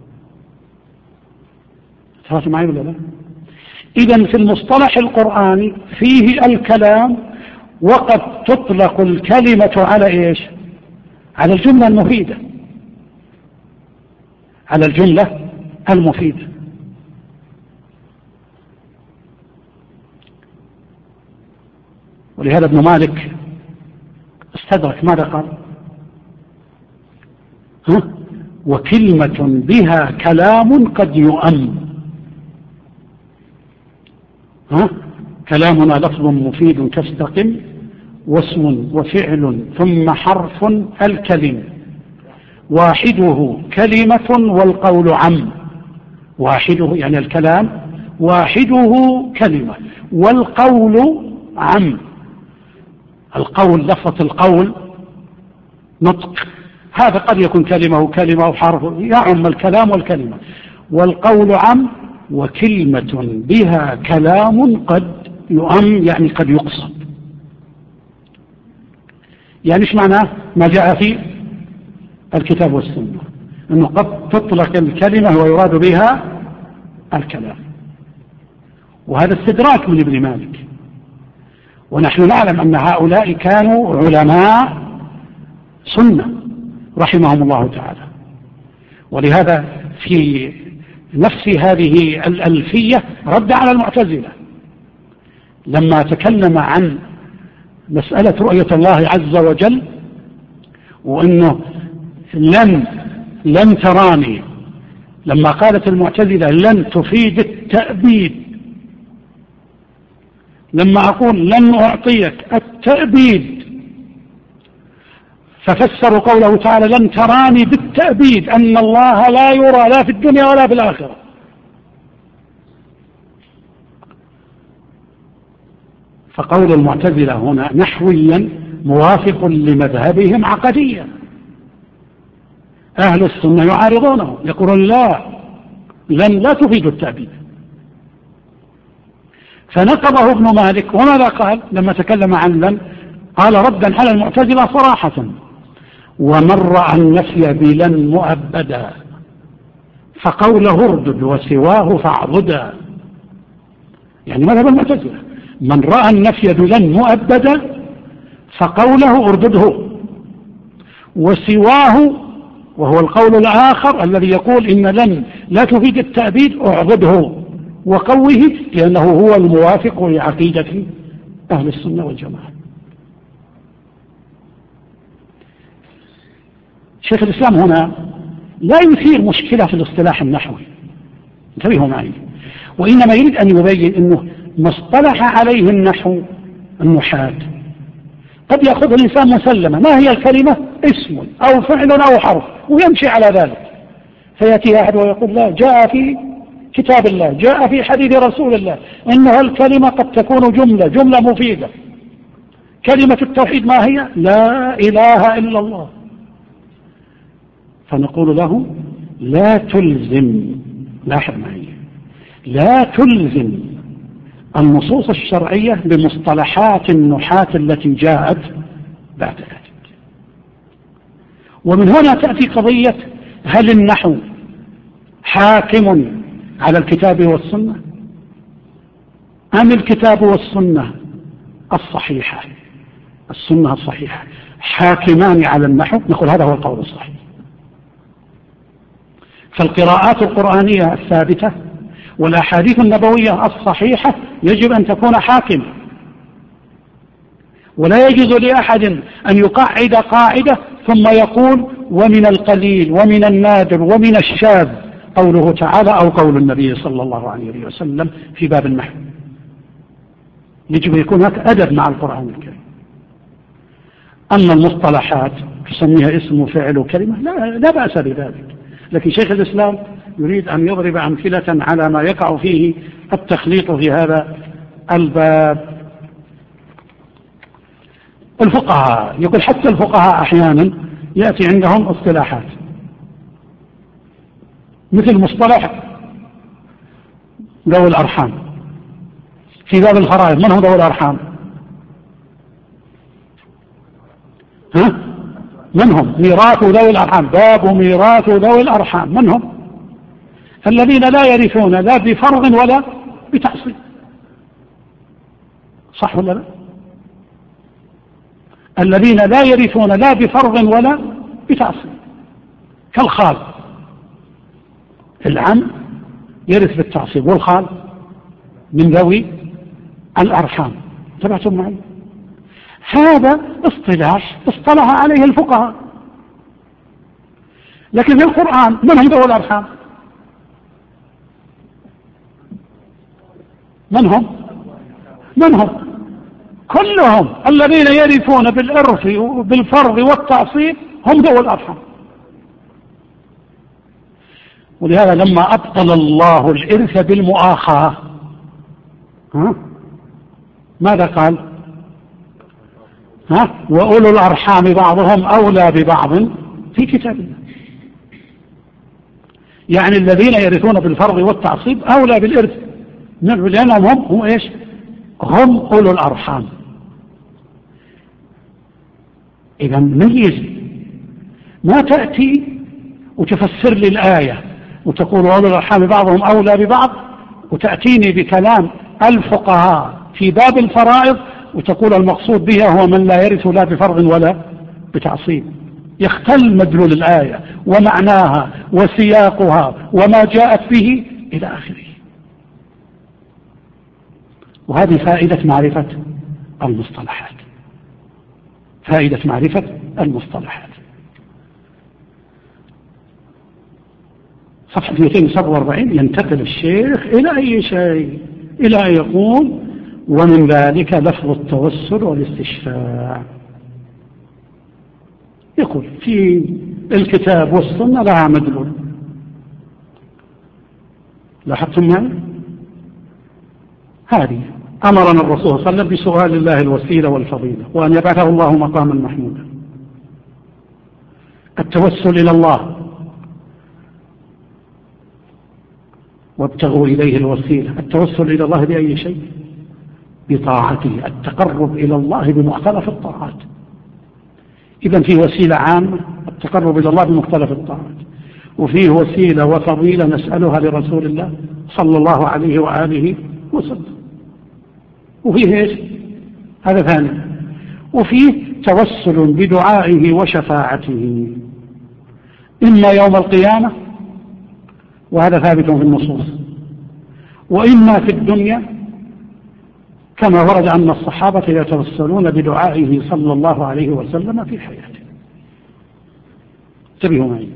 Speaker 1: تفهم معي ولا لا؟ إذن في المصطلح القرآني فيه الكلام، وقد تطلق الكلمة على إيش؟ على الجملة المفيدة، على الجملة المفيدة. ولهذا ابن مالك استدرك ماذا قال؟ وكلمة بها كلام قد يؤم. كلامنا لفظ مفيد كاستقم واسم وفعل ثم حرف الكلم واحده كلمة والقول عم. واحده يعني الكلام، واحده كلمة والقول عم. القول لفظة القول نطق، هذا قد يكون كلمة وكلمة وحرف، يعم الكلام والكلمة. والقول عم، وكلمة بها كلام قد يؤم يعني قد يقصد. يعني ايش معناه ما جاء في الكتاب والسنة؟ انه قد تطلق الكلمة ويراد بها الكلام. وهذا استدراك من ابن مالك، ونحن نعلم أن هؤلاء كانوا علماء سنة رحمهم الله تعالى. ولهذا في نفس هذه الألفية رد على المعتزلة لما تكلم عن مسألة رؤية الله عز وجل، وأنه لن تراني لما قالت المعتزلة لن تفيد التأبيد، لما أقول لن أعطيك التأبيد، ففسروا قوله تعالى لن تراني بالتأبيد أن الله لا يرى لا في الدنيا ولا في الآخرة. فقول المعتزلة هنا نحويا موافق لمذهبهم عقديا. أهل السنة يعارضونه، يقولون لا تفيد التأبيد. فنقضه ابن مالك، وماذا قال لما تكلم عن لن؟ قال ردا على المعتزلة صراحة: ومن رأى النفي بلن مؤبدا فقوله اردد وسواه فاعضدا. يعني مذهب المعتزلة من رأى النفي بلن مؤبدا فقوله اردده، وسواه وهو القول الآخر الذي يقول إن لن لا تفيد التأبيد اعضده وقوه، لأنه هو الموافق لعقيدة أهل السنة والجماعة. شيخ الإسلام هنا لا يثير مشكلة في الاصطلاح النحوي، انتبهوا معي، وإنما يريد أن يبين أنه ما اصطلح عليه النحاة قد يأخذ الإنسان مسلمة. ما هي الكلمة؟ اسم أو فعل أو حرف، ويمشي على ذلك. فيأتي أحد ويقول لا، جاء في كتاب الله، جاء في حديث رسول الله إنها الكلمة قد تكون جملة مفيدة. كلمة التوحيد ما هي؟ لا إله إلا الله. فنقول له لا تلزم، لاحظ معي، لا تلزم النصوص الشرعية بمصطلحات النحاة التي جاءت بعد ذلك. ومن هنا تأتي قضية هل النحو حاكم على الكتاب والسنة أم الكتاب والسنة الصحيحة السنة الصحيحة حاكمان على النحو؟ نقول هذا هو القول الصحيح. فالقراءات القرآنية الثابتة والأحاديث النبوية الصحيحة يجب أن تكون حاكمة، ولا يجوز لأحد أن يقعد قاعدة ثم يقول ومن القليل ومن النادر ومن الشاذ قوله تعالى أو قول النبي صلى الله عليه وسلم في باب النحو. يجب أن يكون هناك أدب مع القرآن الكريم. أما المصطلحات تسميها اسم وفعل وكلمة لا بأس بذلك، لكن شيخ الإسلام يريد أن يضرب أمثلة على ما يقع فيه التخليط في هذا الباب. الفقهاء يقول حتى الفقهاء أحيانا يأتي عندهم اصطلاحات مثل مصطلح ذوي الأرحام في باب الفرائض. من هم ذوي الأرحام؟ من هم؟ ميراث ذوي الأرحام، باب ميراث ذوي الأرحام. من هم؟ الذين لا يرثون لا بفرض ولا بتعصيب، صح ولا لا؟ الذين لا يرثون لا بفرض ولا بتعصيب، كالخال. العم يرث بالتعصيب، والخال من ذوي الأرحام. تبعتم معي؟ هذا اصطلاح اصطلح عليه الفقهاء. لكن في القرآن من هم ذوي الأرحام؟ من هم؟ كلهم الذين يرثون بالإرث وبالفرض والتعصيب هم ذوي الأرحام. ولهذا لما أبطل الله الإرث بالمؤاخاة ماذا قال؟ وأولو الأرحام بعضهم أولى ببعض في كتاب الله. يعني الذين يرثون بالفرض والتعصيب أولى بالإرث، لأنهم هم إيش؟ هم أولو الأرحام. إذا ميز، ما تأتي وتفسر لي الآية وتقول أولو الأرحام بعضهم أولى ببعض وتأتيني بكلام الفقهاء في باب الفرائض وتقول المقصود بها هو من لا يرث لا بفرض ولا بتعصيب. يختل مدلول الآية ومعناها وسياقها وما جاءت به إلى آخره. وهذه فائدة معرفة المصطلحات، فائدة معرفة المصطلحات. صفحة 247 ينتقل الشيخ إلى أي شيء، إلى أن يقول ومن ذلك لفظ التوسل والاستشفاع. يقول في الكتاب والسنة لها مدلول. لاحظتم معي؟ هذه أمرنا الرسول صلى الله عليه وسلم بسؤال الله الوسيلة والفضيلة وأن يبعثه الله مقاما محمودا. التوسل إلى الله وابتغوا إليه الوسيلة. التوسل إلى الله بأي شيء؟ بطاعته، التقرب إلى الله بمختلف الطاعات. إذن فيه وسيلة عامة التقرب إلى الله بمختلف الطاعات، وفيه وسيلة وفضيلة نسألها لرسول الله صلى الله عليه وآله وسلم، وفيه إيش؟ هذا ثاني. وفيه توسل بدعائه وشفاعته إما يوم القيامة وهذا ثابت في النصوص، وإما في الدنيا كما ورد أن الصحابة يتوسلون بدعائه صلى الله عليه وسلم في حياته. انتبهوا معي،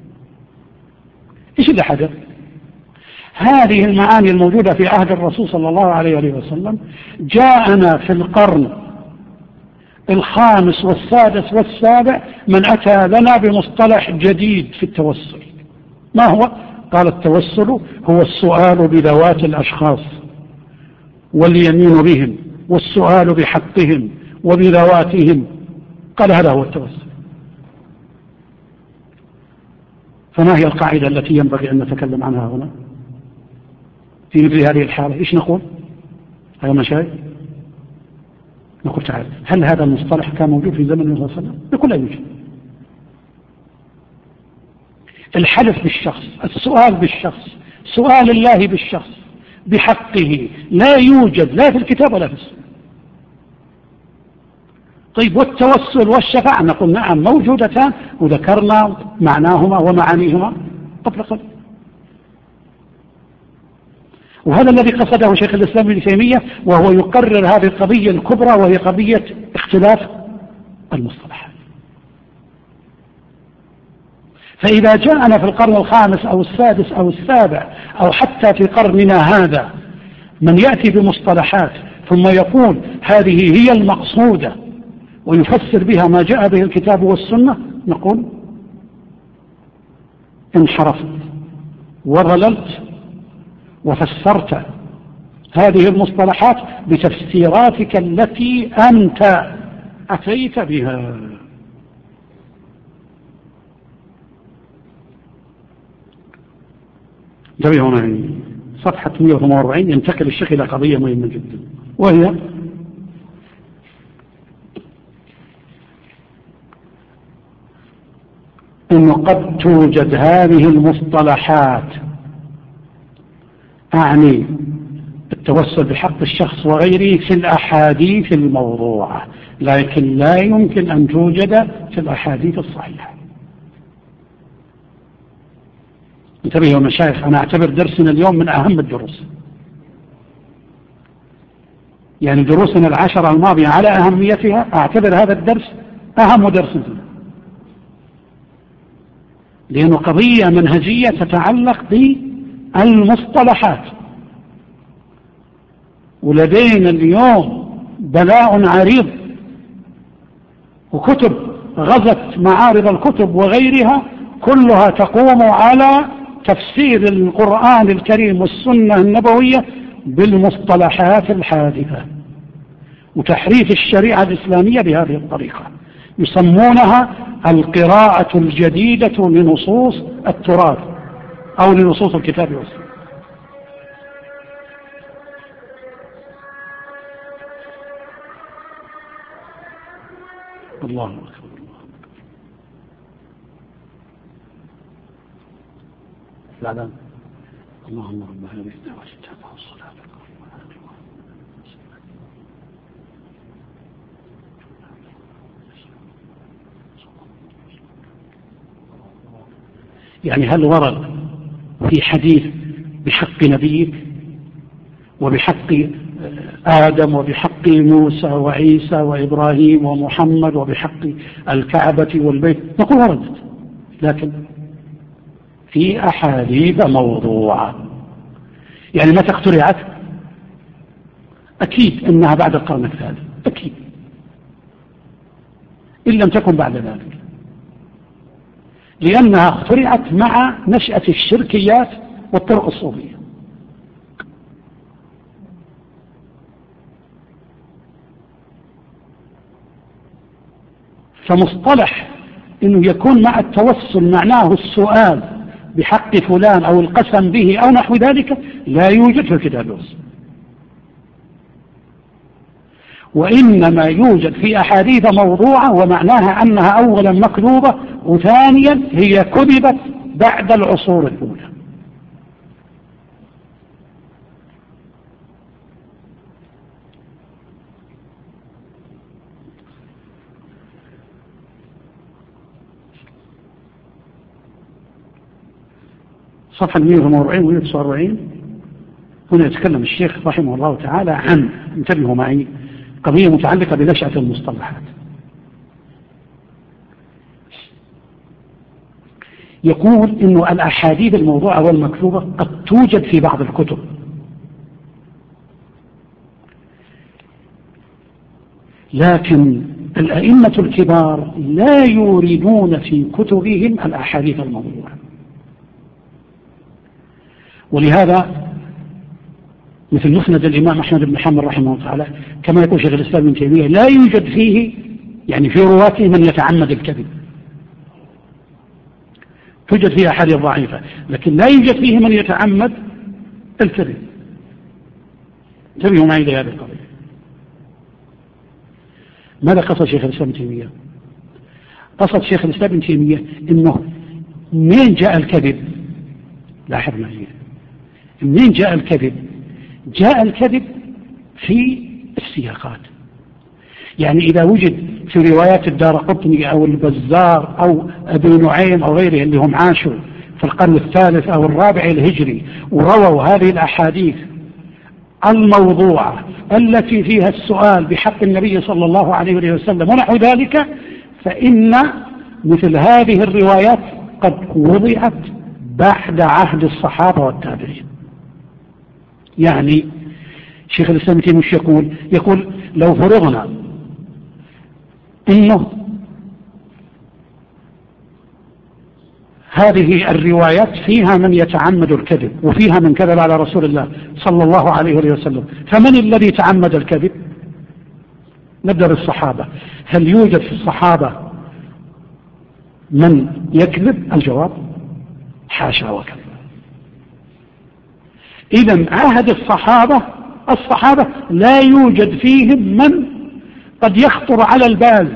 Speaker 1: إيش اللي حدث؟ هذه المعاني الموجودة في عهد الرسول صلى الله عليه وسلم جاءنا في القرن الخامس والسادس والسابع من أتى لنا بمصطلح جديد في التوسل. ما هو؟ قال التوسل هو السؤال بذوات الأشخاص واليمين بهم والسؤال بحقهم وبذواتهم. قال هذا هو التوسل. فما هي القاعدة التي ينبغي أن نتكلم عنها هنا في مثل هذه الحالة؟ إيش نقول؟ أيها المشايخ نقول تعالى، هل هذا المصطلح كان موجود في زمن النبي صلى الله عليه وسلم؟ يقول لا يوجد. الحلف بالشخص، السؤال بالشخص، سؤال الله بالشخص بحقه لا يوجد لا في الكتاب ولا في السنة. طيب والتوسل والشفاعة؟ نقول نعم موجودتان وذكرنا معناهما ومعانيهما قبل قليل. وهذا الذي قصده شيخ الإسلام ابن تيمية وهو يقرر هذه القضية الكبرى وهي قضية اختلاف المصطلحات. فإذا جاءنا في القرن الخامس أو السادس أو السابع أو حتى في قرننا هذا من يأتي بمصطلحات ثم يقول هذه هي المقصودة ويفسر بها ما جاء به الكتاب والسنة، نقول انحرفت وضللت وفسرت هذه المصطلحات بتفسيراتك التي أنت أتيت بها. انتبهوا معي، صفحة 148 ينتقل الشيخ إلى قضية مهمة جدا، وهي أنه قد توجد هذه المصطلحات، أعني التوسل بحق الشخص وغيره، في الأحاديث الموضوعة، لكن لا يمكن أن توجد في الأحاديث الصحيحة. انتبهوا يا مشايخ، أنا أعتبر درسنا اليوم من أهم الدروس، يعني دروسنا العشرة الماضية على أهميتها أعتبر هذا الدرس أهم درس فيه، لأنه قضية منهجية تتعلق بالمصطلحات. ولدينا اليوم بلاء عريض وكتب غزت معارض الكتب وغيرها كلها تقوم على تفسير القرآن الكريم والسنة النبوية بالمصطلحات الحادثة وتحريف الشريعة الإسلامية بهذه الطريقة، يسمونها القراءة الجديدة لنصوص التراث أو لنصوص الكتاب والسنة. الله أكبر. الإعلان. اللهم رب هذه الدعوة التامة والصلاة يعني هل ورد في حديث بحق نبيك وبحق آدم وبحق موسى وعيسى وإبراهيم ومحمد وبحق الكعبة والبيت؟ نقول وردت، لكن في أحاديث موضوعة. يعني متى اخترعت؟ أكيد أنها بعد القرن الثالث، أكيد، إن لم تكن بعد ذلك، لأنها اخترعت مع نشأة الشركيات والطرق الصوفية. فمصطلح إنه يكون مع التوسل معناه السؤال بحق فلان أو القسم به أو نحو ذلك لا يوجد في الكتاب والسنة، وإنما يوجد في أحاديث موضوعة، ومعناها أنها أولا مكذوبة، وثانيا هي كذبت بعد العصور الأولى. صفحة 148 و 149 هنا يتكلم الشيخ رحمه الله تعالى عن، انتبهوا معي، قضية متعلقة بنشأة المصطلحات. يقول إنه الأحاديث الموضوعة والمكذوبة قد توجد في بعض الكتب، لكن الأئمة الكبار لا يوردون في كتبهم الأحاديث الموضوعة. ولهذا مثل مسند الإمام أحمد بن حنبل رحمه الله تعالى، كما يقول شيخ الإسلام ابن تيمية، لا يوجد فيه يعني في رواته من يتعمد الكذب. توجد فيه أحاديث ضعيفة، لكن لا يوجد فيه من يتعمد الكذب. انتبهوا معي لهذه القضية. ماذا قصد شيخ الإسلام ابن تيمية؟ قصد شيخ الإسلام ابن تيمية إنه منين جاء الكذب؟ لاحظ معي، منين جاء الكذب؟ جاء الكذب في السياقات. يعني إذا وجد في روايات الدارقطني أو البزار أو أبي نعيم أو غيره اللي هم عاشوا في القرن الثالث أو الرابع الهجري ورووا هذه الأحاديث الموضوعة التي فيها السؤال بحق النبي صلى الله عليه وسلم ونحو ذلك، فإن مثل هذه الروايات قد وضعت بعد عهد الصحابة والتابعين. يعني شيخ الإسلام ابن تيمية يقول لو فرضنا إنه هذه الروايات فيها من يتعمد الكذب وفيها من كذب على رسول الله صلى الله عليه وسلم، فمن الذي تعمد الكذب؟ نبدأ بالصحابة. هل يوجد في الصحابة من يكذب؟ الجواب حاشا وكذا. إذن عهد الصحابة لا يوجد فيهم من قد يخطر على البال،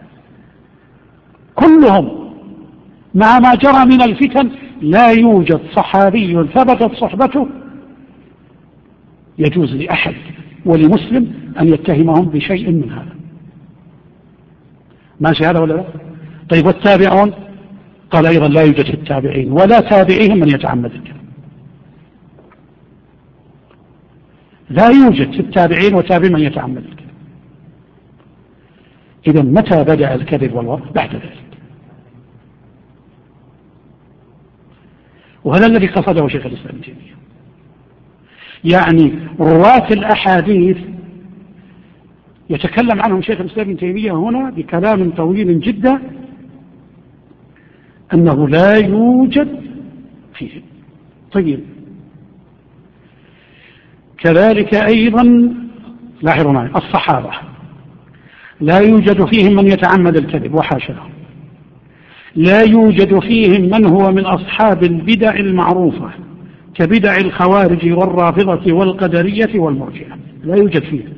Speaker 1: كلهم مع ما جرى من الفتن لا يوجد صحابي ثبتت صحبته يجوز لأحد ولمسلم أن يتهمهم بشيء من هذا. ماشي هذا ولا لا؟ طيب والتابعون؟ قال أيضا لا يوجد في التابعين ولا تابعيهم من يتعمد الكذب. لا يوجد في التابعين وتابع من يتعمد الكذب. إذا متى بدأ الكذب والوضع؟ بعد ذلك. وهذا الذي قصده شيخ الإسلام ابن تيمية. يعني رواة الأحاديث يتكلم عنهم شيخ الإسلام ابن تيمية هنا بكلام طويل جدا أنه لا يوجد فيه. طيب كذلك أيضا لاحظوا معي الصحابة لا يوجد فيهم من يتعمد الكذب وحاشا له. لا يوجد فيهم من هو من أصحاب البدع المعروفة كبدع الخوارج والرافضة والقدرية والمرجئة، لا يوجد فيهم.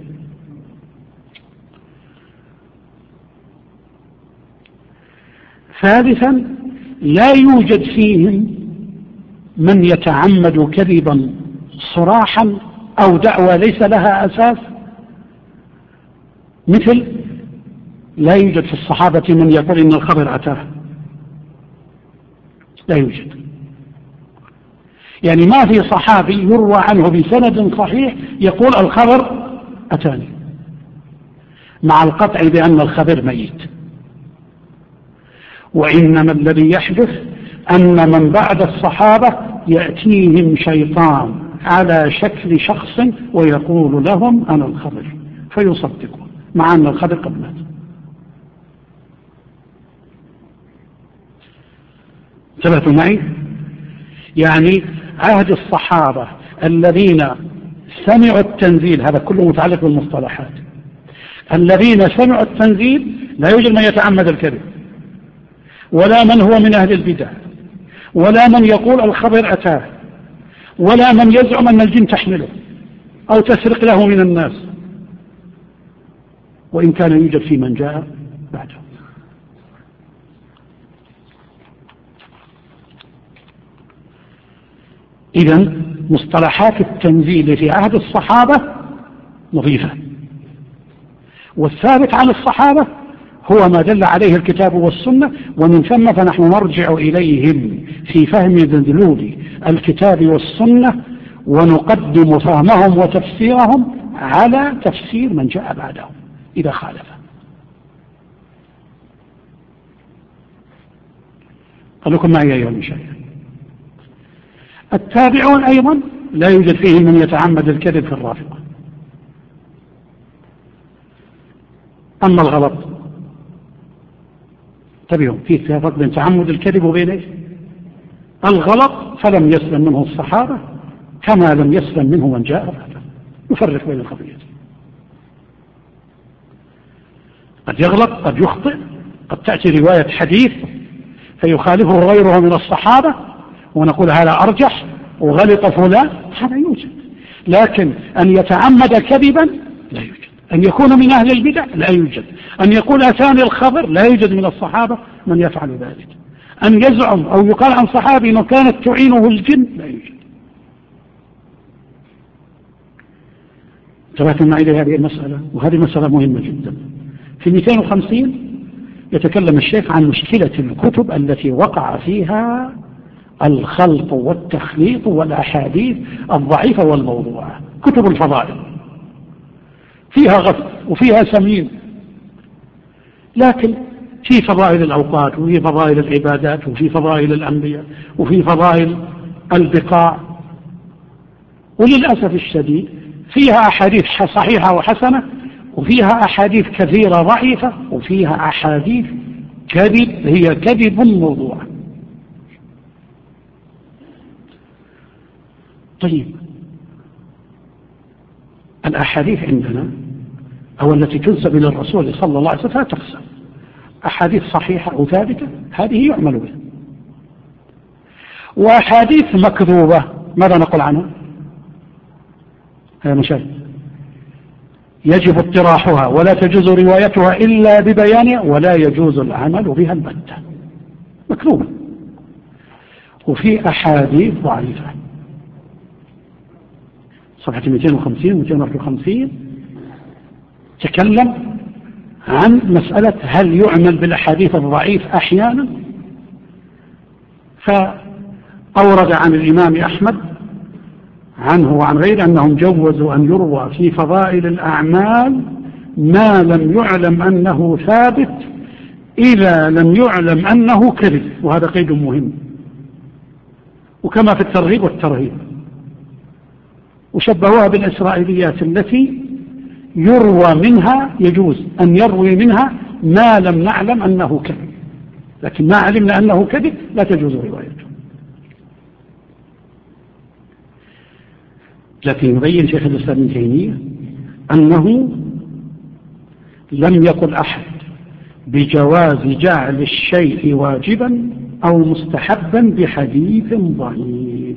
Speaker 1: ثالثا لا يوجد فيهم من يتعمد كذبا صراحا أو دعوى ليس لها أساس، مثل لا يوجد في الصحابة من يقول إن الخبر أتاه، لا يوجد. يعني ما في صحابي يروى عنه بسند صحيح يقول الخبر أتاني، مع القطع بأن الخبر ميت. وإنما الذي يحدث أن من بعد الصحابة يأتيهم شيطان على شكل شخص ويقول لهم أنا الخضر فيصدقون مع أن الخضر قد مات. انتبهتوا معي؟ يعني عهد الصحابة الذين سمعوا التنزيل، هذا كله متعلق بالمصطلحات، الذين سمعوا التنزيل لا يوجد من يتعمد الكذب، ولا من هو من أهل البدع، ولا من يقول الخبر أتاه، ولا من يزعم أن الجن تحمله أو تسرق له من الناس، وإن كان يوجد في من جاء بعده. إذن مصطلحات التنزيل في عهد الصحابة نظيفة، والثابت عن الصحابة هو ما دل عليه الكتاب والسنة، ومن ثم فنحن نرجع إليهم في فهم مدلول الكتاب والسنة، ونقدم فهمهم وتفسيرهم على تفسير من جاء بعدهم إذا خالف. خلوكم معي أيها المشاهدين. التابعون أيضا لا يوجد فيهم من يتعمد الكذب في الرافضة. أما الغلط انتبهوا، فيه فرق بين تعمد الكذب وبين ايش؟ الغلط، فلم يسلم منه الصحابة كما لم يسلم منه من جاء بعده. يفرق بين القضيتين. قد يغلط، قد يخطئ، قد تأتي رواية حديث فيخالفه غيره من الصحابة ونقول هذا أرجح وغلط فلان، هذا يوجد. لكن أن يتعمد كذبا لا يوجد. أن يكون من أهل البدع لا يوجد. أن يقول أتاني الخبر لا يوجد من الصحابة من يفعل ذلك. أن يزعم أو يقال عن صحابي أنه كانت تعينه الجن لا يوجد. انتبهتم معي لهذه المسألة، وهذه مسألة مهمة جدا. في 250 يتكلم الشيخ عن مشكلة الكتب التي وقع فيها الخلط والتخليط والأحاديث الضعيفة والموضوعة. كتب الفضائل فيها غث وفيها سمين، لكن في فضائل الأوقات وفي فضائل العبادات وفي فضائل الأنبياء وفي فضائل البقاع، وللأسف الشديد فيها أحاديث صحيحة وحسنة، وفيها أحاديث كثيرة ضعيفة، وفيها أحاديث كذب هي كذب موضوع. طيب، الأحاديث عندنا أو التي تنسب إلى الرسول صلى الله عليه وسلم تقسم: أحاديث صحيحة أو ثابتة هذه يعمل بها، وأحاديث مكذوبة ماذا نقول عنها؟ هذا مشاهد يجب اطراحها ولا تجوز روايتها إلا ببيانها، ولا يجوز العمل بها البتة، مكذوبة. وفي أحاديث ضعيفة، صفحة 250 254 تكلم عن مسألة هل يعمل بالأحاديث الضعيف أحيانا، فأورد عن الإمام أحمد عنه وعن غيره أنهم جوزوا أن يروى في فضائل الأعمال ما لم يعلم أنه ثابت إذا لم يعلم أنه كذب، وهذا قيد مهم، وكما في الترغيب والترهيب. وشبهوها بالإسرائيليات التي يروى منها، يجوز أن يروي منها ما لم نعلم أنه كذب، لكن ما علمنا أنه كذب لا تجوز روايته. لكن يبين شيخ الإسلام ابن تيمية أنه لم يقل أحد بجواز جعل الشيء واجبا أو مستحبا بحديث ضعيف.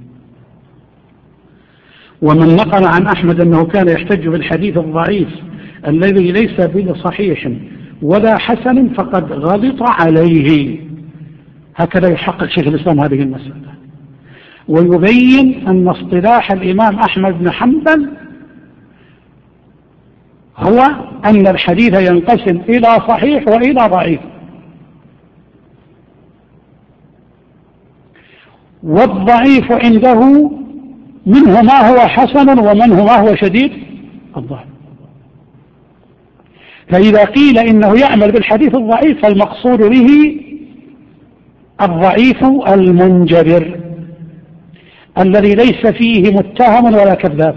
Speaker 1: ومن نقل عن أحمد أنه كان يحتج بالحديث الضعيف الذي ليس بصحيح ولا حسن فقد غلط عليه. هكذا يحقق شيخ الإسلام هذه المسألة، ويبين أن اصطلاح الإمام أحمد بن حنبل هو أن الحديث ينقسم إلى صحيح وإلى ضعيف، والضعيف عنده منه ما هو حسن ومنه ما هو شديد الضعف. فإذا قيل إنه يعمل بالحديث الضعيف فالمقصود به الضعيف المنجبر الذي ليس فيه متهم ولا كذاب.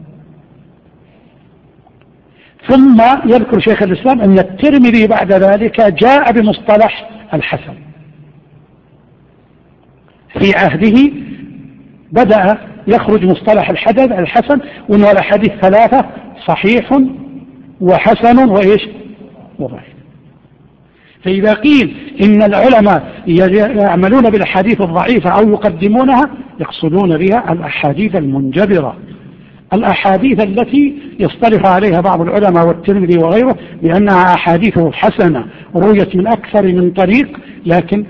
Speaker 1: ثم يذكر شيخ الإسلام أن الترمذي بعد ذلك جاء بمصطلح الحسن. في عهده بدأ يخرج مصطلح الحسن، وأنه الأحاديث ثلاثة: صحيح وحسن وإيش وضعيف. فإذا قيل إن العلماء يعملون بالأحاديث الضعيفة أو يقدمونها، يقصدون بها الأحاديث المنجبرة، الأحاديث التي يصطلح عليها بعض العلماء والترمذي وغيره بأنها أحاديث حسنة رويت من أكثر من طريق، لكن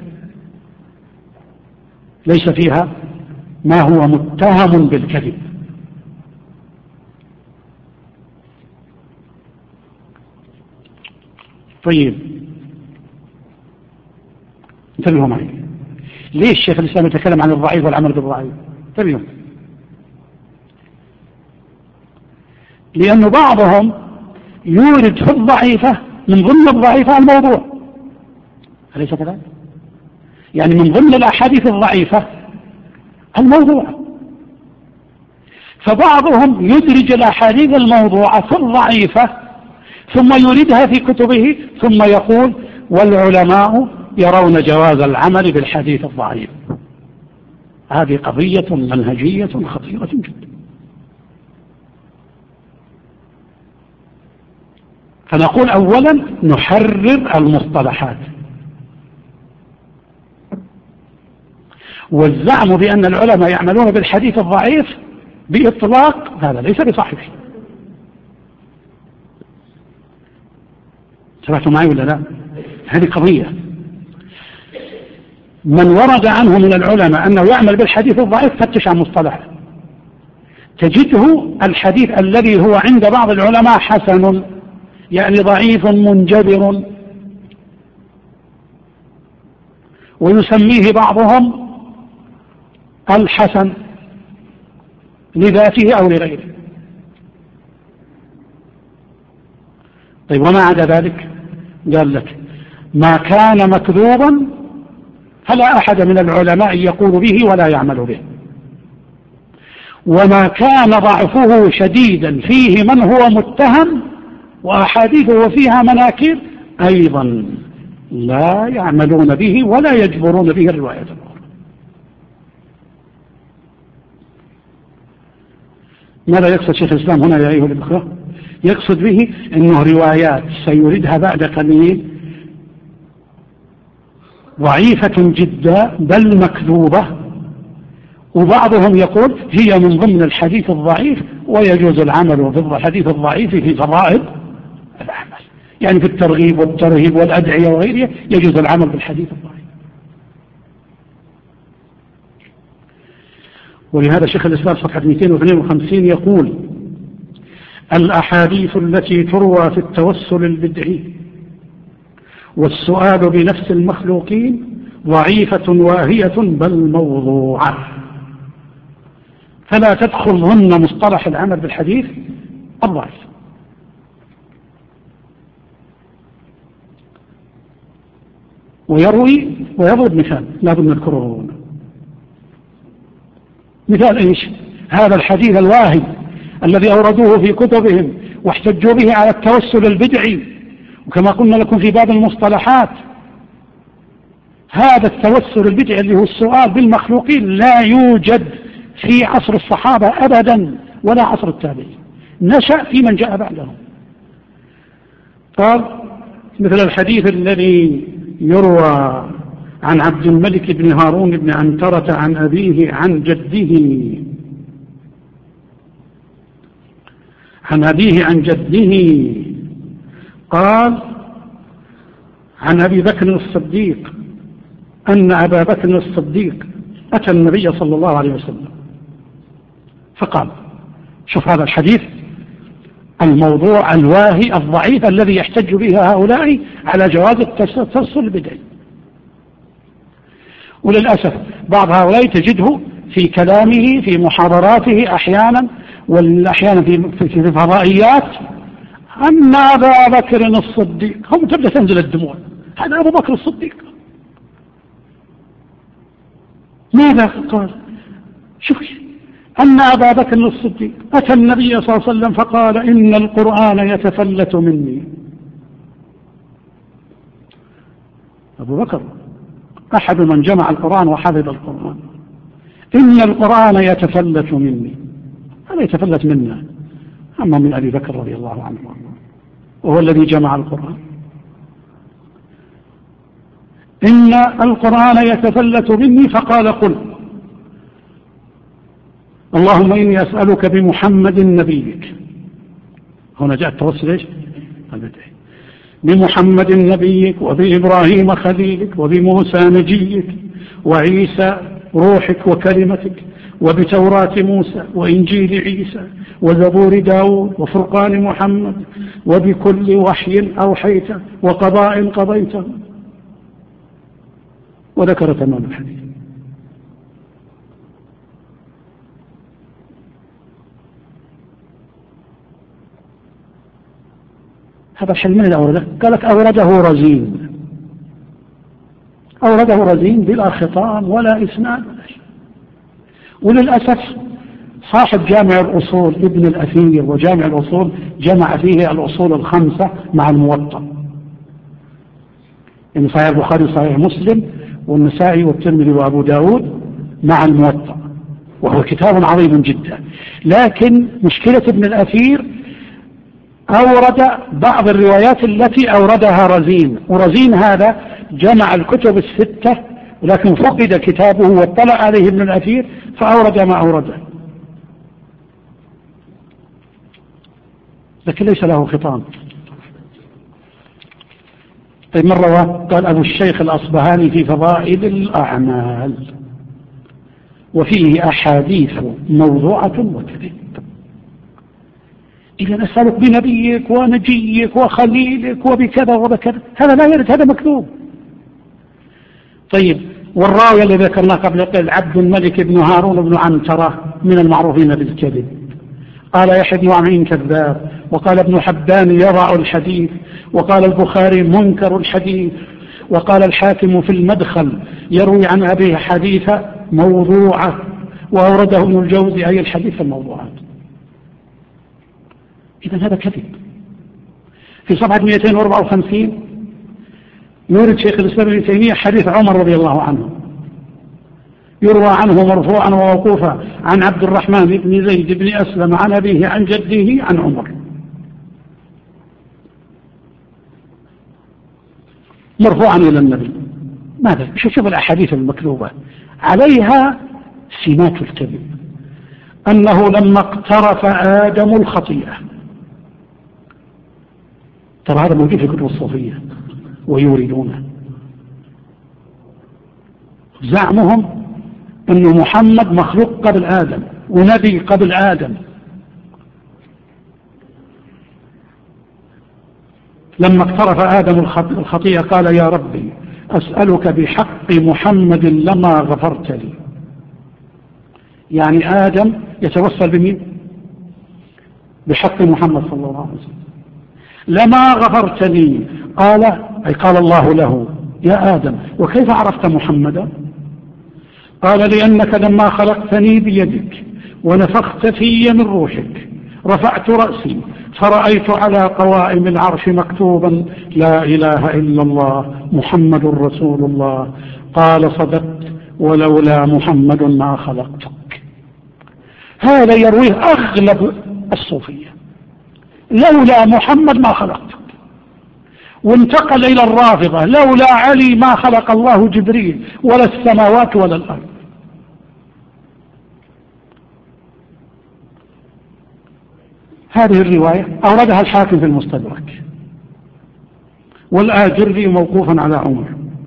Speaker 1: ليس فيها ما هو متهم بالكذب. طيب انتبهوا معي، ليش شيخ الإسلام يتكلم عن الضعيف والعمل بالضعيف؟ انتبهوا، لأن بعضهم يورد في الضعيفة من ضمن الضعيفة الموضوع، أليس كذلك؟ يعني من ضمن الأحاديث الضعيفة الموضوع، فبعضهم يدرج الأحاديث الموضوعة في الضعيفة ثم يوردها في كتبه ثم يقول: والعلماء يرون جواز العمل بالحديث الضعيف. هذه قضية منهجية خطيرة جدا. فنقول أولا نحرر المصطلحات، والزعم بأن العلماء يعملون بالحديث الضعيف بإطلاق هذا ليس بصحيح. سمعتوا معي ولا لا؟ هذه قضية. من ورد عنه من العلماء أنه يعمل بالحديث الضعيف فتش عن مصطلحه، تجده الحديث الذي هو عند بعض العلماء حسن، يعني ضعيف منجبر، ويسميه بعضهم الحسن لذاته أو لغيره. طيب وما عدا ذلك؟ قال لك: ما كان مكذوبا فلا أحد من العلماء يقول به ولا يعمل به، وما كان ضعفه شديدا فيه من هو متهم وأحاديثه فيها مناكير أيضا لا يعملون به ولا يجبرون به الرواية الأخرى. ماذا يقصد شيخ الإسلام هنا يا أيها الأخوة؟ يقصد به أنه روايات سيردها بعد قليل ضعيفة جدا بل مكذوبة، وبعضهم يقول هي من ضمن الحديث الضعيف ويجوز العمل بالحديث الضعيف في فرائض الأعمال، يعني في الترغيب والترهيب والأدعية وغيرها يجوز العمل بالحديث الضعيف. ولهذا شيخ الإسلام صفحة 252 يقول: الأحاديث التي تروى في التوسل البدعي والسؤال بنفس المخلوقين ضعيفة واهية بل موضوعة، فلا تدخل ضمن مصطلح العمل بالحديث الضعيف. ويضرب مثال لا بد نذكره هنا. مثال ايش؟ هذا الحديث الواهي الذي أوردوه في كتبهم واحتجوا به على التوسل البدعي، وكما قلنا لكم في باب المصطلحات هذا التوسل البدعي اللي هو السؤال بالمخلوقين لا يوجد في عصر الصحابة أبدا ولا عصر التابعين، نشأ في من جاء بعدهم. قال مثل الحديث الذي يروى عن عبد الملك بن هارون بن عنترة عن أبيه عن جده، عن أبيه عن جده، قال عن أبي بكر الصديق أن أبا بكر الصديق أتى النبي صلى الله عليه وسلم فقال، شوف هذا الحديث الموضوع الواهي الضعيف الذي يحتج به هؤلاء على جواز التوسل البدعي. وللأسف بعض هؤلاء تجده في كلامه في محاضراته أحيانا والأحيانا في فضائيات أن أبا بكر الصديق، هم تبدأ تنزل الدموع، هذا أبو بكر الصديق. ماذا قال؟ شوف أن أبا بكر الصديق أتى النبي صلى الله عليه وسلم فقال إن القرآن يتفلت مني. أبو بكر أحد من جمع القرآن وحفظ القرآن، إن القرآن يتفلت مني، هذا يتفلت منا، أما من أبي بكر رضي الله عنه وهو الذي جمع القرآن. إن القرآن يتفلت مني فقال قل اللهم إني أسألك بمحمد نبيك. هنا جاء التوسل إيش؟ بمحمد نبيك وبإبراهيم خليلك وبموسى نجيك وعيسى روحك وكلمتك وبتوراة موسى وإنجيل عيسى وزبور داود وفرقان محمد وبكل وحي أوحيته وقضاء قضيته، وذكر تمام الحديث. هذا الحل من الأورده؟ قالت أورده رزين، أورده رزين بلا خطام ولا إسناد ولا شيء. وللأسف صاحب جامع الأصول ابن الأثير وجامع الأصول جمع فيه الأصول الخمسة مع الموطأ، يعني صحيح البخاري وصحيح مسلم والنسائي والترمذي وأبو داود مع الموطأ، وهو كتاب عظيم جدا. لكن مشكلة ابن الأثير أورد بعض الروايات التي أوردها رزين، ورزين هذا جمع الكتب الستة، ولكن فقد كتابه واطلع عليه ابن الأثير فأورد ما أورده، لكن ليس له خطام. طيب من رواه؟ قال أبو الشيخ الأصبهاني في فضائل الأعمال وفيه أحاديث موضوعة وكذب. إذا أسألك بنبيك ونجيك وخليلك وبكذا وبكذا، هذا لا يرد، هذا مكذوب. طيب والراوي الذي ذكرناه قبل قليل عبد الملك بن هارون بن عنترة من المعروفين بالكذب، قال يحيى بن معين كذاب، وقال ابن حبان يضع الحديث، وقال البخاري منكر الحديث، وقال الحاكم في المدخل يروي عن أبيه حديث موضوعة، وأورده ابن الجوزي أي الحديث الموضوعات. إذن هذا كذب. في صفحة 254 يورد شيخ الإسلام ابن تيمية حديث عمر رضي الله عنه، يروى عنه مرفوعا ووقوفا عن عبد الرحمن بن زيد بن أسلم عن أبيه عن جده عن عمر، مرفوعا إلى النبي. ماذا؟ شوف الأحاديث المكذوبة عليها سمات الكذب، أنه لما اقترف آدم الخطيئة، ترى هذا موجود في كتب الصوفية ويريدونه، زعمهم أن محمد مخلوق قبل آدم ونبي قبل آدم. لما اقترف آدم الخطيئة قال يا ربي أسألك بحق محمد لما غفرت لي. يعني آدم يتوسل بمين؟ بحق محمد صلى الله عليه وسلم. لما غفرت لي قال، أي قال الله له يا آدم وكيف عرفت محمدا؟ قال لأنك لما خلقتني بيدك ونفخت في من روحك رفعت رأسي فرأيت على قوائم العرش مكتوبا لا إله إلا الله محمد رسول الله. قال صدقت ولولا محمد ما خلقتك. هذا يرويه أغلب الصوفية، لولا محمد ما خلقتك. وانتقل إلى الرافضة لولا علي ما خلق الله جبريل ولا السماوات ولا الأرض. هذه الرواية أوردها الحاكم في المستدرك والآجري موقوفا على عمر.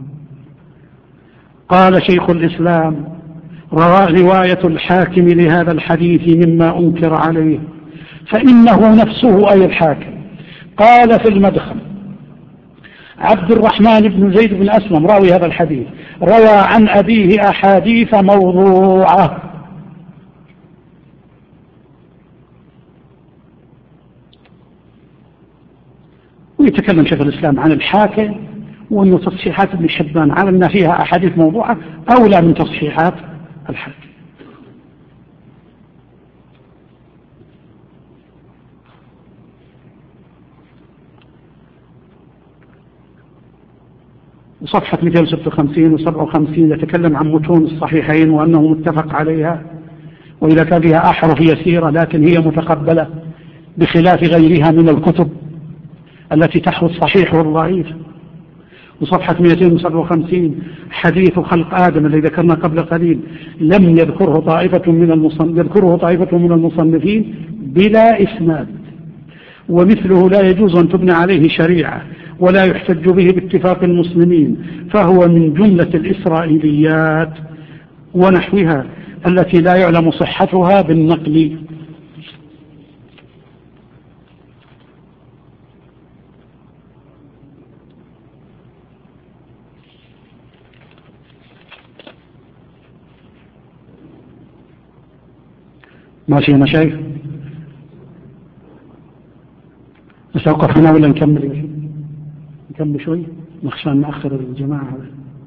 Speaker 1: قال شيخ الإسلام رواية الحاكم لهذا الحديث مما أنكر عليه، فإنه نفسه أي الحاكم قال في المدخل عبد الرحمن بن زيد بن أسلم راوي هذا الحديث روى عن أبيه أحاديث موضوعة. ويتكلم شيخ الإسلام عن الحاكم وأن تصحيحات ابن حبان على أن فيها أحاديث موضوعة أولى من تصحيحات الحج. وصفحة 256 و57 يتكلم عن متون الصحيحين وأنه متفق عليها، وإذا كان فيها أحرف يسيرة لكن هي متقبلة بخلاف غيرها من الكتب التي تحوي الصحيح والضعيف. وصفحة 257 حديث خلق آدم الذي ذكرنا قبل قليل لم يذكره طائفة من المصنفين بلا إسناد، ومثله لا يجوز أن تبنى عليه شريعة ولا يحتج به باتفاق المسلمين، فهو من جملة الإسرائيليات ونحوها التي لا يعلم صحتها بالنقل. ماشي يا مشايخ، نتوقف هنا ولا نكمل شوي؟ نخشى أن نأخر الجماعة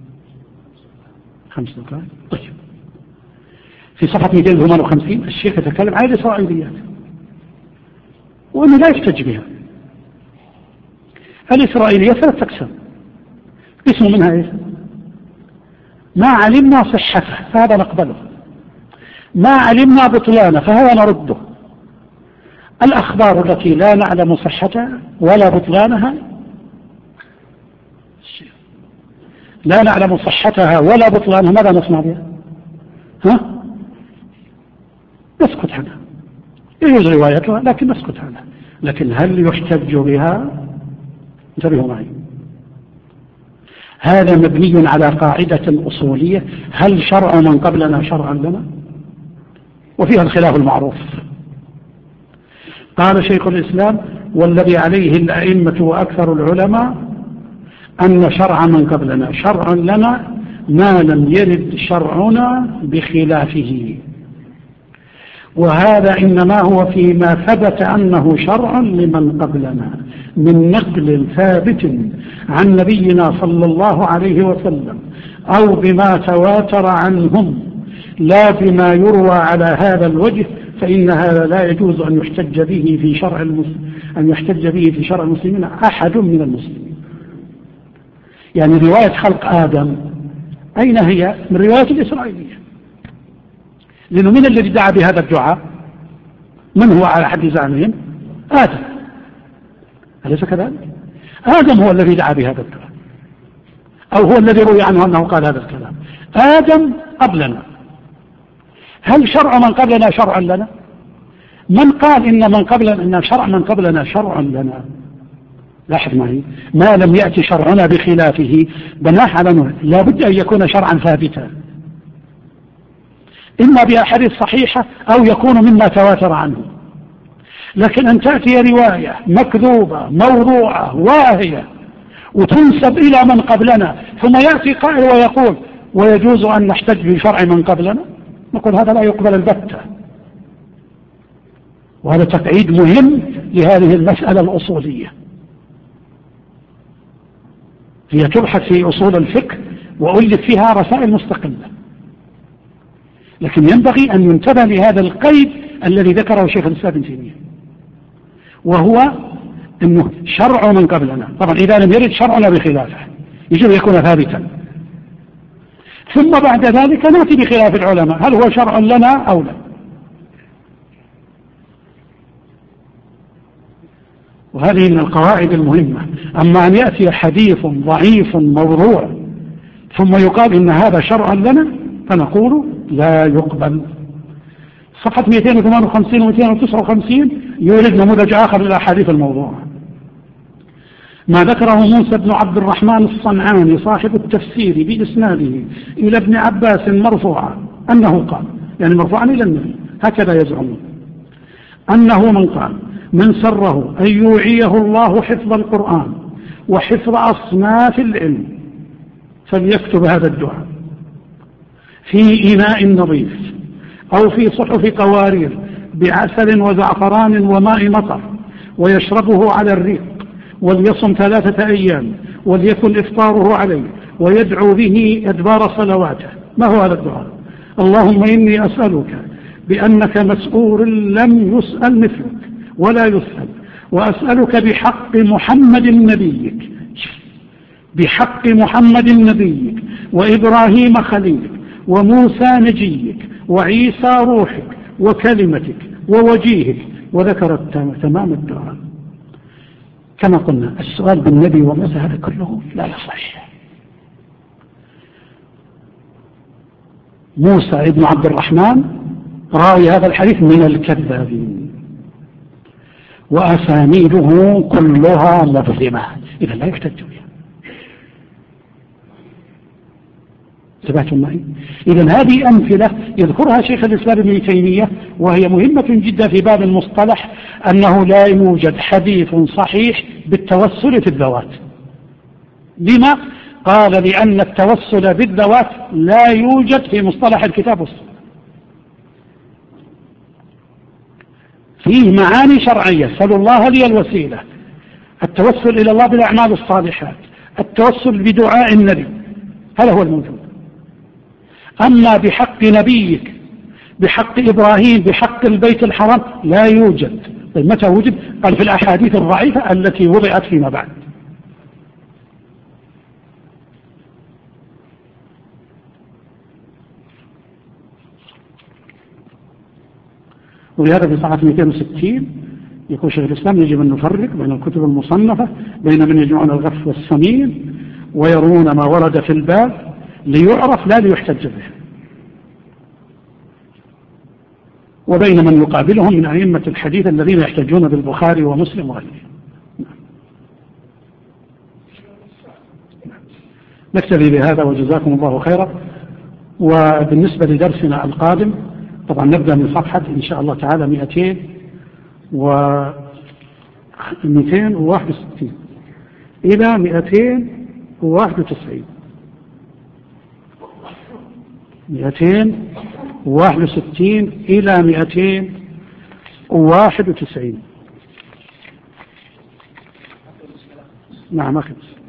Speaker 1: 5 دقائق. طيب، في صفحة 258 الشيخ يتكلم عن الإسرائيليات وأنه لا يحتج بها. الإسرائيليات 3 أقسام، اسمه منها إيه؟ ما علمنا صحته فهذا نقبله، ما علمنا بطلانه فهذا نرده. الأخبار التي لا نعلم صحتها ولا بطلانها، لا نعلم صحتها ولا بطلانها، ماذا نصنع بها؟ نسكت عنها، يجوز روايتها لكن نسكت عنها. لكن هل يحتج بها؟ انتبهوا معي، هذا مبني على قاعدة أصولية: هل شرع من قبلنا شرعا لنا؟ وفيها الخلاف المعروف. قال شيخ الإسلام: والذي عليه الأئمة وأكثر العلماء أن شرع من قبلنا شرع لنا ما لم يرد شرعنا بخلافه، وهذا إنما هو فيما ثبت أنه شرع لمن قبلنا من نقل ثابت عن نبينا صلى الله عليه وسلم، أو بما تواتر عنهم، لا بما يروى على هذا الوجه، فإن هذا لا يجوز أن يحتج به في شرع المسلمين أحد من المسلمين. يعني رواية خلق آدم أين هي؟ من رواية الإسرائيلية، لأنه من الذي دعا بهذا الدعاء؟ من هو على حد زعمهم؟ آدم، أليس كذلك؟ آدم هو الذي دعا بهذا الدعاء، أو هو الذي روي عنه أنه قال هذا الكلام. آدم قبلنا، هل شرع من قبلنا شرعا لنا؟ من قال إن شرع من قبلنا شرع لنا؟ لاحظ معي، ما لم يأتي شرعنا بخلافه بناه على نوع، لا بد أن يكون شرعا ثابتا، إما بأحاديث صحيحة أو يكون مما تواتر عنه. لكن أن تأتي رواية مكذوبة موضوعة واهية وتنسب إلى من قبلنا، ثم يأتي قائل ويقول ويجوز أن نحتج بشرع من قبلنا، نقول هذا لا يقبل البتة. وهذا تقعيد مهم لهذه المسألة الأصولية، هي تبحث في أصول الفقه وألف فيها رسائل مستقلة، لكن ينبغي أن ينتبه لهذا القيد الذي ذكره شيخ الإسلام ابن تيمية، وهو أنه شرع من قبلنا. طبعا إذا لم يرد شرعنا بخلافه يجب يكون ثابتا، ثم بعد ذلك نأتي بخلاف العلماء هل هو شرع لنا أو لا. وهذه من القواعد المهمة. أما أن يأتي حديث ضعيف موضوع ثم يقال إن هذا شرع لنا فنقول لا يقبل. صفحة 258 و 259 يورد نموذج آخر للأحاديث الموضوعة، ما ذكره موسى بن عبد الرحمن الصنعاني صاحب التفسير بإسناده إلى ابن عباس مرفوعا أنه قال، يعني مرفوعا إلى النبي هكذا يزعمون، أنه من قال: من سره أن يوعيه الله حفظ القرآن وحفظ أصناف العلم فليكتب هذا الدعاء في إناء نظيف أو في صحف قوارير بعسل وزعفران وماء مطر، ويشربه على الريق، وليصم 3 أيام، وليكن إفطاره عليه، ويدعو به أدبار صلواته. ما هو هذا الدعاء؟ اللهم إني أسألك بأنك مسؤول لم يسأل مثلك ولا يسأل، وأسألك بحق محمد نبيك، بحق محمد نبيك وإبراهيم خليلك وموسى نجيك وعيسى روحك وكلمتك ووجيهك، وذكر تمام الدعاء. كما قلنا السؤال بالنبي وموسى هذا كله لا يصح. موسى ابن عبد الرحمن راوي هذا الحديث من الكذابين، وأسانيده كلها مظلمة، إذا لا يحتج بها. انتبهتم معي؟ إذا هذه أمثلة يذكرها شيخ الإسلام ابن تيمية وهي مهمة جدا في باب المصطلح، أنه لا يوجد حديث صحيح بالتوسل في الذوات. لما؟ قال لأن التوسل بالذوات لا يوجد في مصطلح الكتاب والسنة، فيه معاني شرعية، سأل الله لي الوسيلة، التوسل إلى الله بالأعمال الصالحات، التوسل بدعاء النبي، هذا هو الموجود. أما بحق نبيك، بحق إبراهيم، بحق البيت الحرام لا يوجد. طيب متى وجد؟ قال في الأحاديث الضعيفة التي وضعت فيما بعد. ولهذا في صفحة 260 يقول شيخ الإسلام يجب أن نفرق بين الكتب المصنفة بين من يجمعون الغف والسمين ويرون ما ورد في الباب ليعرف لا ليحتج به، وبين من يقابلهم من أئمة الحديث الذين يحتجون بالبخاري ومسلم وغيره. نكتفي بهذا وجزاكم الله خيرا. وبالنسبة لدرسنا القادم طبعا نبدأ من صفحة إن شاء الله تعالى 261 إلى 261 إلى 291. نعم أخذ.